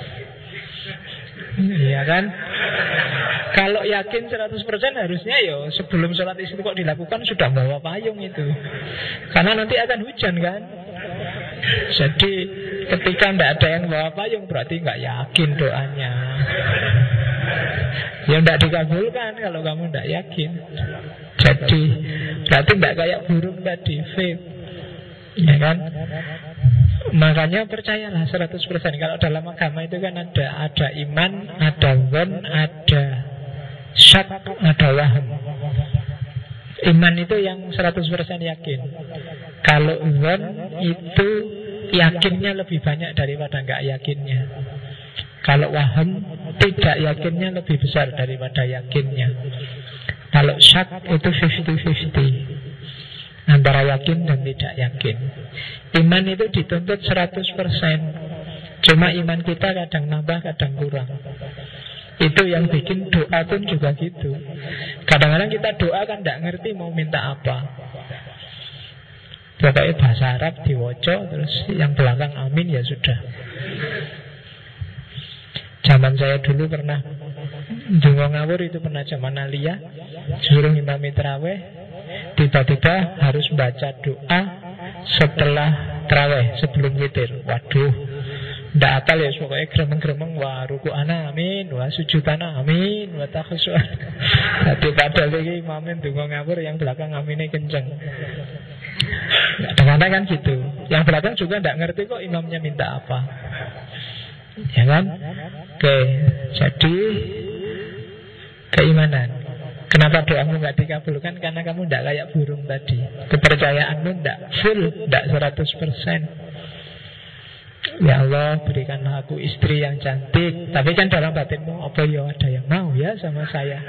Iya kan? Kalau yakin 100% harusnya ya sebelum sholat istisqa dilakukan sudah bawa payung itu. Karena nanti akan hujan kan? Jadi ketika tidak ada yang bawa payung berarti nggak yakin doanya. Ya tidak dikabulkan kalau kamu tidak yakin. Jadi berarti tidak kayak burung tadi, faith. Ya kan? Makanya percayalah 100%. Kalau dalam agama itu kan ada iman, ada zon, ada syak, ada waham. Iman itu yang 100% yakin. Kalau zon itu yakinnya lebih banyak daripada nggak yakinnya. Kalau waham tidak yakinnya lebih besar daripada yakinnya. Kalau syak itu 50-50 antara yakin dan tidak yakin. Iman itu dituntut 100%. Cuma iman kita kadang nambah, kadang kurang. Itu yang bikin doa pun juga gitu. Kadang-kadang kita doa kan tidak ngerti mau minta apa. Pokoknya bahasa Arab diwoco, terus yang belakang amin ya sudah. Zaman saya dulu pernah dungo ngawur, itu pernah zaman aliyah, suruh imami tarawih, tiba-tiba harus baca doa setelah tarawih, sebelum witir. Waduh, ndak apal ya, pokoknya gremeng-gremeng. Wah, ruku ana amin, wah sujud ana amin, wah takhusu. Jadi padahal lagi imamin dungo ngawur, yang belakang aminnya kenceng. Kadang-kadang kan gitu. Yang belakang juga tidak ngerti kok imamnya minta apa. Ya kan? Oke, jadi keimanan. Kenapa doamu nggak dikabulkan? Karena kamu tidak kayak burung tadi. Kepercayaanmu tidak full, tidak 100%. Ya Allah, berikanlah aku istri yang cantik. Tapi kan dalam batinmu, apa ya ada yang mau ya sama saya?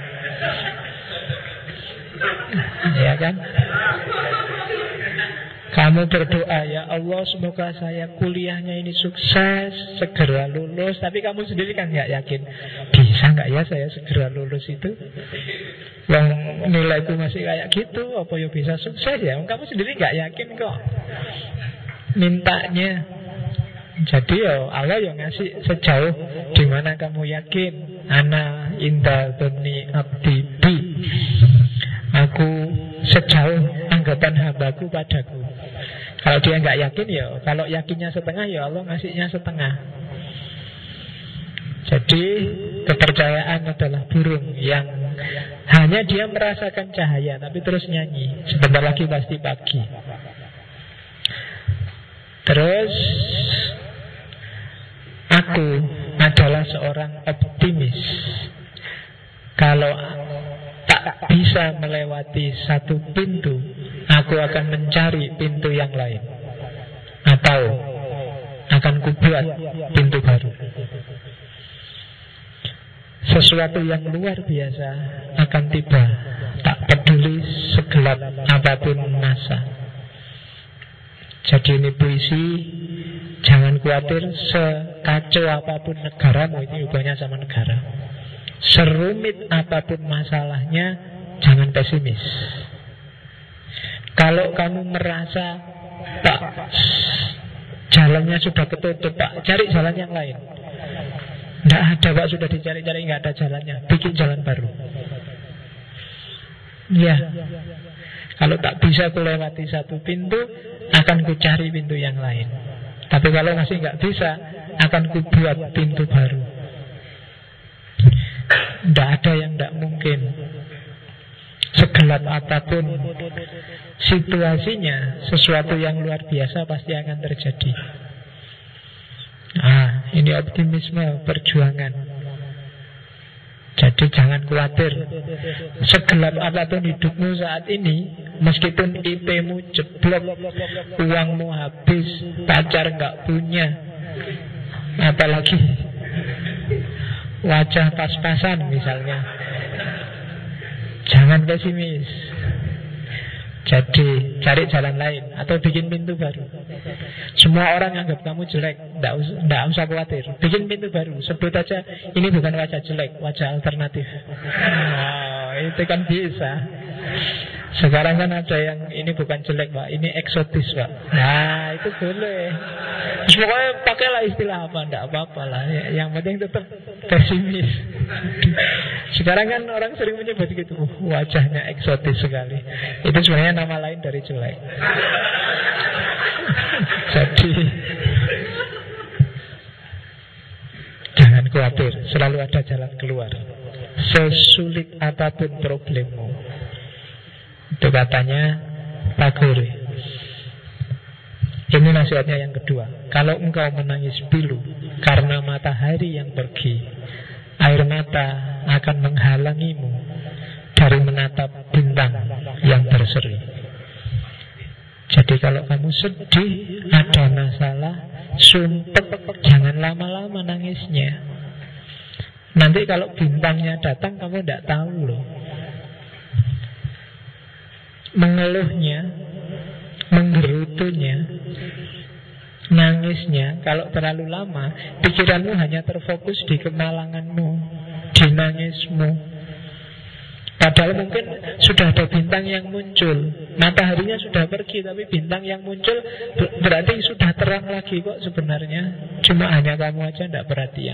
Ya kan? Kamu berdoa, ya Allah semoga saya kuliahnya ini sukses, segera lulus. Tapi kamu sendiri kan nggak yakin, bisa nggak ya saya segera lulus itu? Yang nilaiku masih kayak gitu, apa ya bisa sukses ya? Kamu sendiri nggak yakin kok mintanya. Jadi ya Allah yang ngasih sejauh dimana kamu yakin. Ana inda dzanni abdi bi. Aku sejauh anggapan hambaku padaku. Kalau dia nggak yakin ya, kalau yakinnya setengah ya Allah ngasihnya setengah. Jadi kepercayaan adalah burung yang hanya dia merasakan cahaya tapi terus nyanyi. Sebentar lagi pasti pagi. Terus aku adalah seorang optimis. Kalau tak bisa melewati satu pintu, aku akan mencari pintu yang lain. Atau akan kubuat pintu baru. Sesuatu yang luar biasa akan tiba, tak peduli segelap apapun masa. Jadi ini puisi. Jangan khawatir, sekacau apapun negaramu, ini hubungannya sama negara, serumit apapun masalahnya, jangan pesimis. Kalau kamu merasa Pak, jalannya sudah ketutup Pak, cari jalan yang lain. Tidak ada Pak, sudah dicari-cari, nggak ada jalannya, bikin jalan baru. Ya, kalau tak bisa kulewati satu pintu, akan kucari pintu yang lain. Tapi kalau masih nggak bisa, akan kubuat pintu baru. Tidak ada yang tidak mungkin. Segelap apapun situasinya, sesuatu yang luar biasa pasti akan terjadi. Ini optimisme perjuangan. Jadi jangan khawatir. Segelap apapun hidupmu saat ini, meskipun IP-mu jeblok, uangmu habis, pacar nggak punya, apalagi wajah pas-pasan misalnya, jangan pesimis. Jadi cari jalan lain atau bikin pintu baru. Semua orang anggap kamu jelek, tidak usah khawatir. Bikin pintu baru, sebut aja ini bukan wajah jelek, wajah alternatif. Itu kan bisa. Sekarang kan ada yang ini bukan jelek Pak, ini eksotis Pak. Nah itu boleh. Pokoknya pakailah istilah apa, tidak apa-apa lah. Yang penting tetap pesimis. Sekarang kan orang sering menyebut gitu, wajahnya eksotis sekali. Itu sebenarnya nama lain dari jelek. Jadi jangan khawatir, selalu ada jalan keluar. Sesulit apapun problemmu. Itu katanya Tagore. Ini nasihatnya yang kedua. Kalau engkau menangis pilu karena matahari yang pergi, air mata akan menghalangimu dari menatap bintang yang berseri. Jadi kalau kamu sedih, ada masalah, sumpet, jangan lama-lama nangisnya. Nanti kalau bintangnya datang, kamu tidak tahu loh. Mengeluhnya, menggerutunya, nangisnya, kalau terlalu lama, pikiranmu hanya terfokus di kemalanganmu, di nangismu. Padahal mungkin sudah ada bintang yang muncul, mataharinya sudah pergi, tapi bintang yang muncul berarti sudah terang lagi kok sebenarnya. Cuma hanya kamu aja tidak perhatian.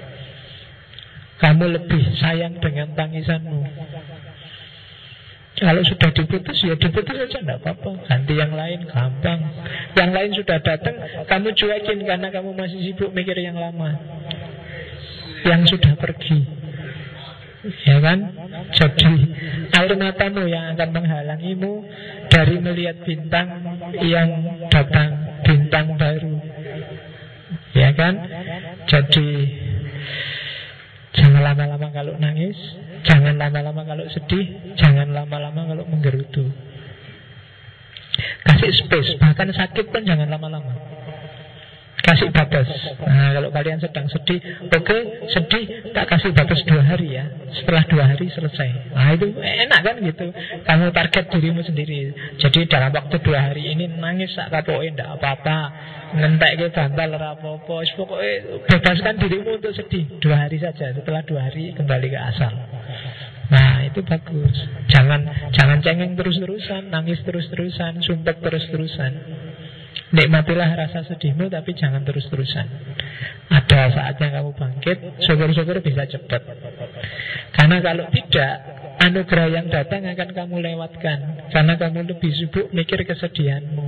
Kamu lebih sayang dengan tangisanmu. Kalau sudah diputus, ya diputus saja, tidak apa-apa. Ganti yang lain, gampang. Yang lain sudah datang, kamu cuekin karena kamu masih sibuk mikir yang lama, yang sudah pergi. Ya kan? Jadi air matamu yang akan menghalangimu dari melihat bintang yang datang, bintang baru. Ya kan? Jadi jangan lama-lama kalau nangis, jangan lama-lama kalau sedih, jangan lama-lama kalau menggerutu. Kasih space, bahkan sakit pun jangan lama-lama. Kasih batas. Nah, kalau kalian sedang sedih, oke, sedih, tak kasih batas 2 hari ya. Setelah 2 hari selesai. Nah, itu enak kan gitu. Kamu target dirimu sendiri. Jadi dalam waktu 2 hari ini nangis tak kapoke ndak apa-apa. Ngentek ke bantal ora apa-apa. Pokoknya bebaskan dirimu untuk sedih 2 hari saja. Setelah 2 hari kembali ke asal. Nah, itu bagus. Jangan cengeng terus-terusan, nangis terus-terusan, sumpek terus-terusan. Nikmatilah rasa sedihmu, tapi jangan terus-terusan. Ada saatnya kamu bangkit, syukur-syukur bisa cepat. Karena kalau tidak, anugerah yang datang akan kamu lewatkan. Karena kamu lebih sibuk mikir kesedihanmu.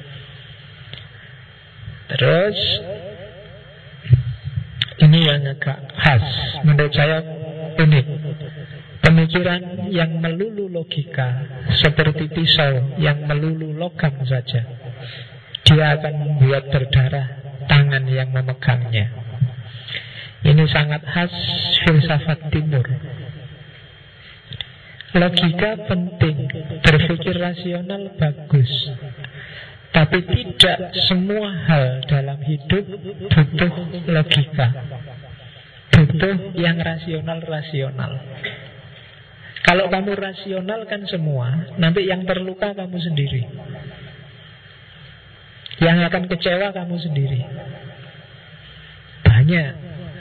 Terus ini yang agak khas, menurut saya unik. Pemikiran yang melulu logika, seperti pisau yang melulu logam saja, dia akan membuat berdarah tangan yang memegangnya. Ini sangat khas filsafat timur. Logika penting, berpikir rasional bagus, Tapi tidak semua hal dalam hidup butuh logika, butuh yang rasional-rasional. Kalau kamu rasionalkan semua, nanti yang terluka kamu sendiri, yang akan kecewa kamu sendiri. Banyak.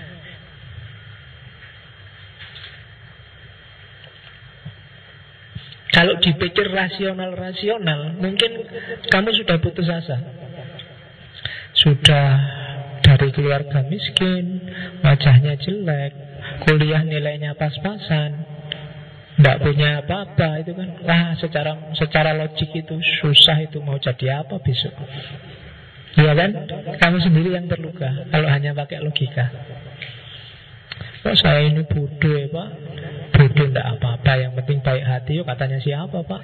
Kalau dipikir rasional-rasional, mungkin kamu sudah putus asa. Sudah dari keluarga miskin, wajahnya jelek, kuliah nilainya pas-pasan, tidak punya apa-apa, itu kan wah, secara logik itu susah, itu mau jadi apa besok. Iya kan? Kamu sendiri yang terluka kalau hanya pakai logika. Oh, saya ini bodoh ya Pak. Bodoh tidak apa-apa, yang penting baik hati. Yuk, katanya siapa Pak?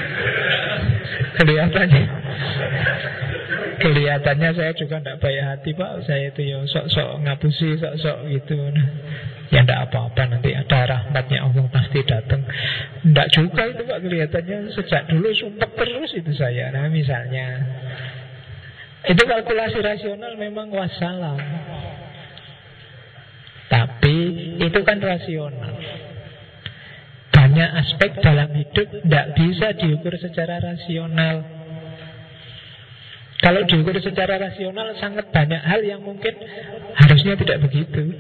Kelihatannya saya juga tidak baik hati Pak. Saya itu ya sok-sok ngapusi, sok-sok gitu. Ya tidak apa-apa, nanti ada rahmatnya Allah pasti datang. Tidak juga itu Pak, kelihatannya sejak dulu sumpah terus itu saya. Nah misalnya, itu kalkulasi rasional memang wassalam. Tapi itu kan rasional. Banyak aspek dalam hidup tidak bisa diukur secara rasional. Kalau diukur secara rasional, sangat banyak hal yang mungkin harusnya tidak begitu.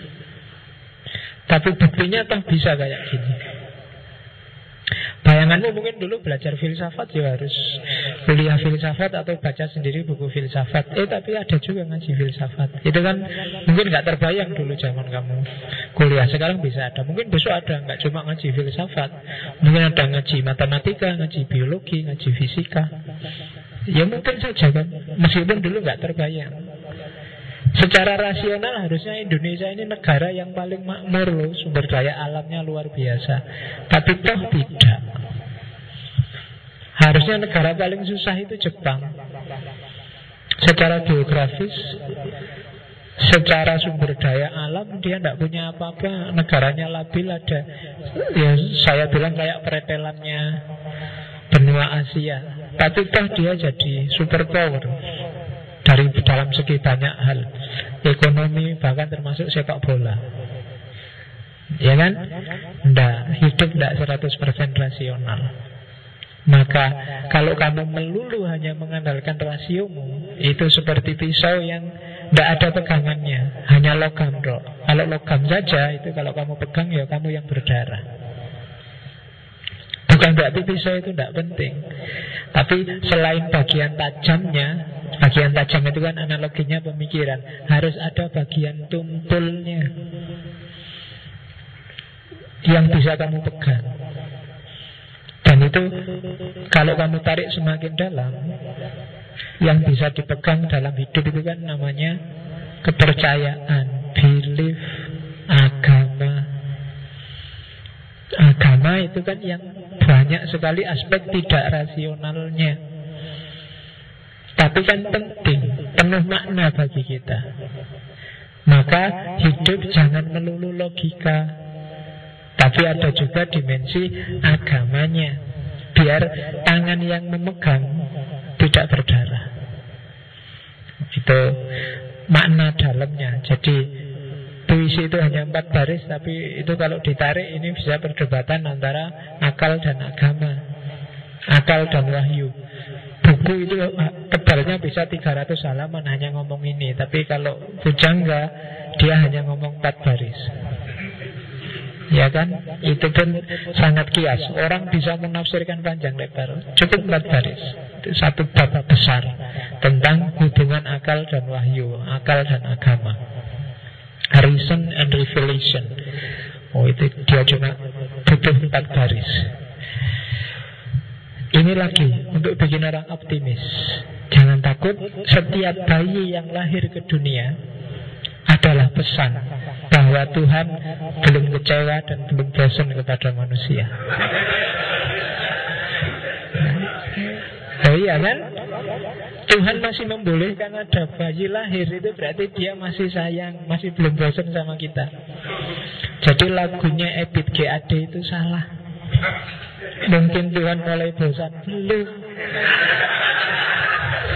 Tapi buktinya toh bisa kayak gini. Bayanganmu mungkin dulu belajar filsafat ya harus kuliah filsafat atau baca sendiri buku filsafat. Tapi ada juga ngaji filsafat. Itu kan mungkin gak terbayang dulu zaman kamu kuliah. Sekarang bisa ada. Mungkin besok ada, gak cuma ngaji filsafat. Mungkin ada ngaji matematika, ngaji biologi, ngaji fisika. Ya mungkin saja kan. Meskipun dulu gak terbayang. Secara rasional harusnya Indonesia ini negara yang paling makmur loh, sumber daya alamnya luar biasa. Tapi toh tidak. Harusnya negara paling susah itu Jepang. Secara geografis, secara sumber daya alam dia tidak punya apa-apa. Negaranya labil, ada ya saya bilang kayak pretelannya benua Asia. Tapi toh dia jadi superpower dari dalam segi banyak hal, ekonomi bahkan termasuk sepak bola. Ya kan? Hidup tidak 100% rasional. Maka kalau kamu melulu hanya mengandalkan rasiomu, itu seperti pisau yang tidak ada pegangannya, hanya logam dok. Kalau logam saja, itu kalau kamu pegang ya kamu yang berdarah. Bukan berarti pisau itu tidak penting. Tapi selain bagian tajamnya, bagian tajam itu kan analoginya pemikiran, harus ada bagian tumpulnya yang bisa kamu pegang. Dan itu kalau kamu tarik semakin dalam, yang bisa dipegang dalam hidup itu kan namanya kepercayaan, belief, agama. Agama itu kan yang banyak sekali aspek tidak rasionalnya, tapi kan penting, penuh makna bagi kita. Maka hidup jangan melulu logika, tapi ada juga dimensi agamanya, biar tangan yang memegang tidak berdarah. Itu makna dalamnya. Jadi puisi itu hanya 4 baris, tapi itu kalau ditarik ini bisa perdebatan antara akal dan agama, akal dan wahyu. Buku itu tebalnya bisa 300 halaman hanya ngomong ini. Tapi kalau Bujangga, dia hanya ngomong 4 baris. Ya kan? Itu pun sangat kias. Orang bisa menafsirkan panjang lebar, cukup 4 baris. Itu satu bab besar tentang hubungan akal dan wahyu, akal dan agama, reason and revelation. Oh, itu dia cuma butuh 4 baris. Ini lagi untuk bikin orang optimis. Jangan takut, setiap bayi yang lahir ke dunia adalah pesan bahwa Tuhan belum kecewa dan belum bosan kepada manusia. Oh iya kan? Tuhan masih membolehkan ada bayi lahir, itu berarti dia masih sayang, masih belum bosan sama kita. Jadi lagunya Ebit GAD itu salah. Mungkin Tuhan mulai bosan. Belum.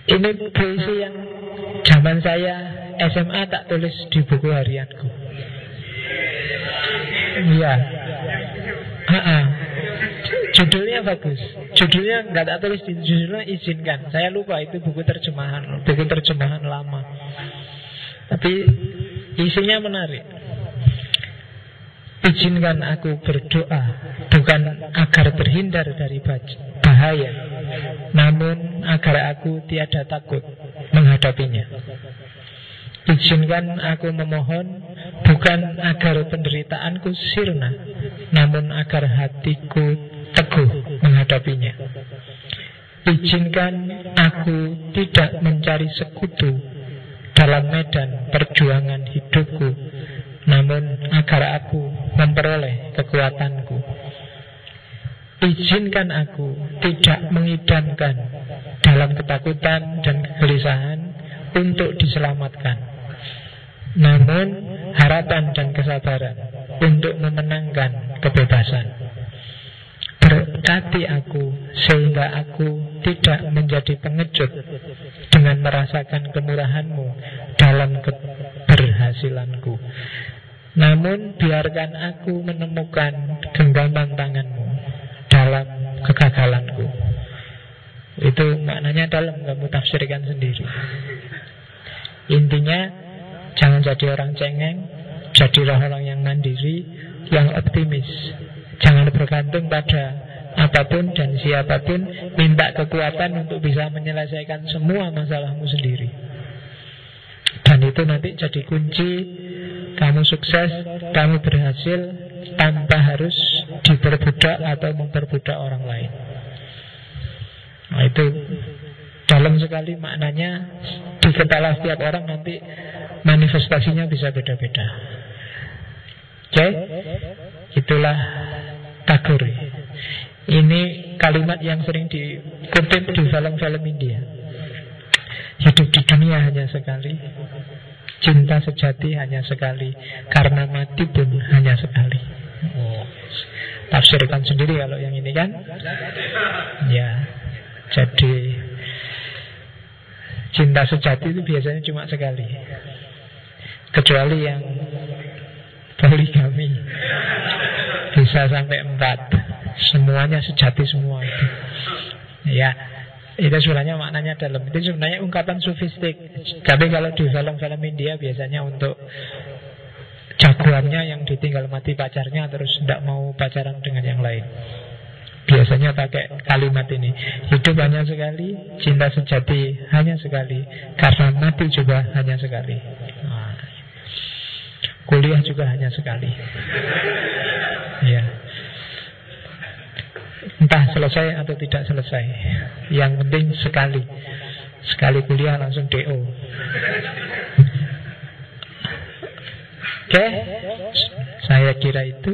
Ini puisi yang zaman saya SMA tak tulis di buku harianku. Iya. Judulnya bagus. Judulnya nggak tak tulis di judulnya Izinkan. Saya lupa itu buku terjemahan lama. Tapi isinya menarik. Izinkan aku berdoa, bukan agar terhindar dari bahaya, namun agar aku tiada takut menghadapinya. Izinkan aku memohon, bukan agar penderitaanku sirna, namun agar hatiku teguh menghadapinya. Izinkan aku tidak mencari sekutu dalam medan perjuangan hidupku, namun agar aku memperoleh kekuatanku. Izinkan aku tidak mengidamkan dalam ketakutan dan kegelisahan untuk diselamatkan, namun harapan dan kesabaran untuk memenangkan kebebasan. Berkati aku sehingga aku tidak menjadi pengecut dengan merasakan kemurahan-Mu dalam keberhasilanku, namun biarkan aku menemukan genggaman tangan-Mu dalam kegagalanku. Itu maknanya dalam, kamu tafsirkan sendiri. Intinya, jangan jadi orang cengeng, jadilah orang yang mandiri, yang optimis. Jangan bergantung pada apapun dan siapapun. Minta kekuatan untuk bisa menyelesaikan semua masalahmu sendiri. Dan itu nanti jadi kunci kamu sukses, kamu berhasil tanpa harus diperbudak atau memperbudak orang lain. Nah, itu dalam sekali maknanya. Di kepala setiap orang nanti manifestasinya bisa beda-beda. Oke? Itulah Tagore. Ini kalimat yang sering dikutip di film-film India. Hidup di dunia hanya sekali, cinta sejati hanya sekali, karena mati pun hanya sekali. Tafsirkan sendiri kalau yang ini kan. Ya, jadi cinta sejati itu biasanya cuma sekali, kecuali yang poligami bisa sampai 4. Semuanya sejati semua itu. Ya, itu sebenarnya maknanya dalam. Itu sebenarnya ungkapan sofistik. Tapi kalau di film-film India biasanya untuk jagoannya yang ditinggal mati pacarnya terus tidak mau pacaran dengan yang lain, biasanya pakai kalimat ini. Hidup hanya sekali, cinta sejati hanya sekali, karena mati juga hanya sekali. Nah, kuliah juga hanya sekali. Ya, entah selesai atau tidak selesai, yang penting sekali. Sekali kuliah langsung DO. Oke, saya kira itu.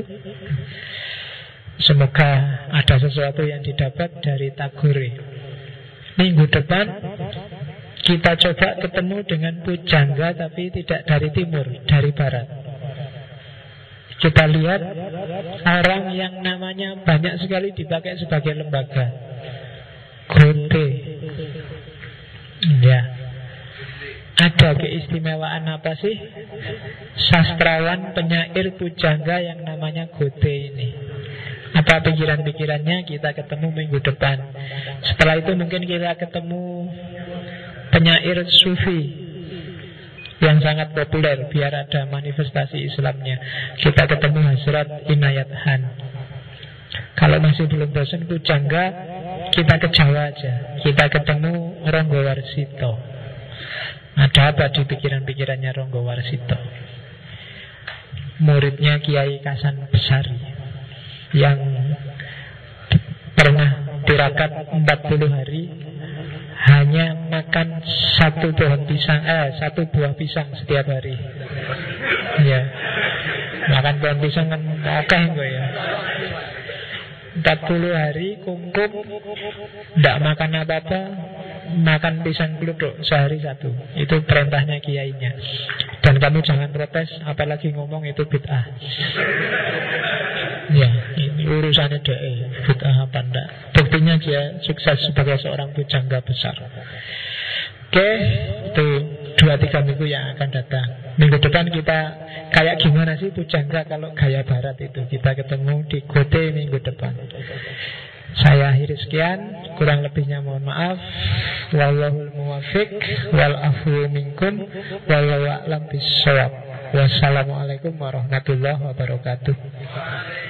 Semoga ada sesuatu yang didapat dari Tagore. Minggu depan kita coba ketemu dengan pujangga, tapi tidak dari timur, dari barat. Kita lihat orang yang namanya banyak sekali dipakai sebagai lembaga. Goethe. Ya. Ada keistimewaan apa sih sastrawan penyair pujangga yang namanya Goethe ini? Apa pikiran-pikirannya? Kita ketemu minggu depan. Setelah itu mungkin kita ketemu penyair sufi yang sangat populer, biar ada manifestasi Islamnya. Kita ketemu Hazrat Inayat Khan. Kalau masih belum bosan pujangga, kita ke Jawa aja. Kita ketemu Ronggo Warsito. Ada apa di pikiran-pikirannya Ronggo Warsito? Muridnya Kiai Kasan Besari yang pernah tirakat 40 hari hanya makan satu buah pisang setiap hari. Ya, makan buah pisang kan oke enggak ya? 40 hari kungkum, tidak makan apa-apa, makan pisang keluduk sehari satu. Itu perintahnya kiainya. Dan kamu jangan protes, apalagi ngomong itu bid'ah. Ya, ini urusannya bid'ah apa enggak. Buktinya dia sukses sebagai seorang pujangga besar. Oke, itu 2-3 minggu yang akan datang. Minggu depan kita kayak gimana sih pujangga kalau gaya barat itu. Kita ketemu di Gote minggu depan. Saya akhiri sekian, kurang lebihnya mohon maaf. Wallahul muwaffiq wal afu minkum wallahu a'lam bissawab. Wassalamualaikum warahmatullahi wabarakatuh.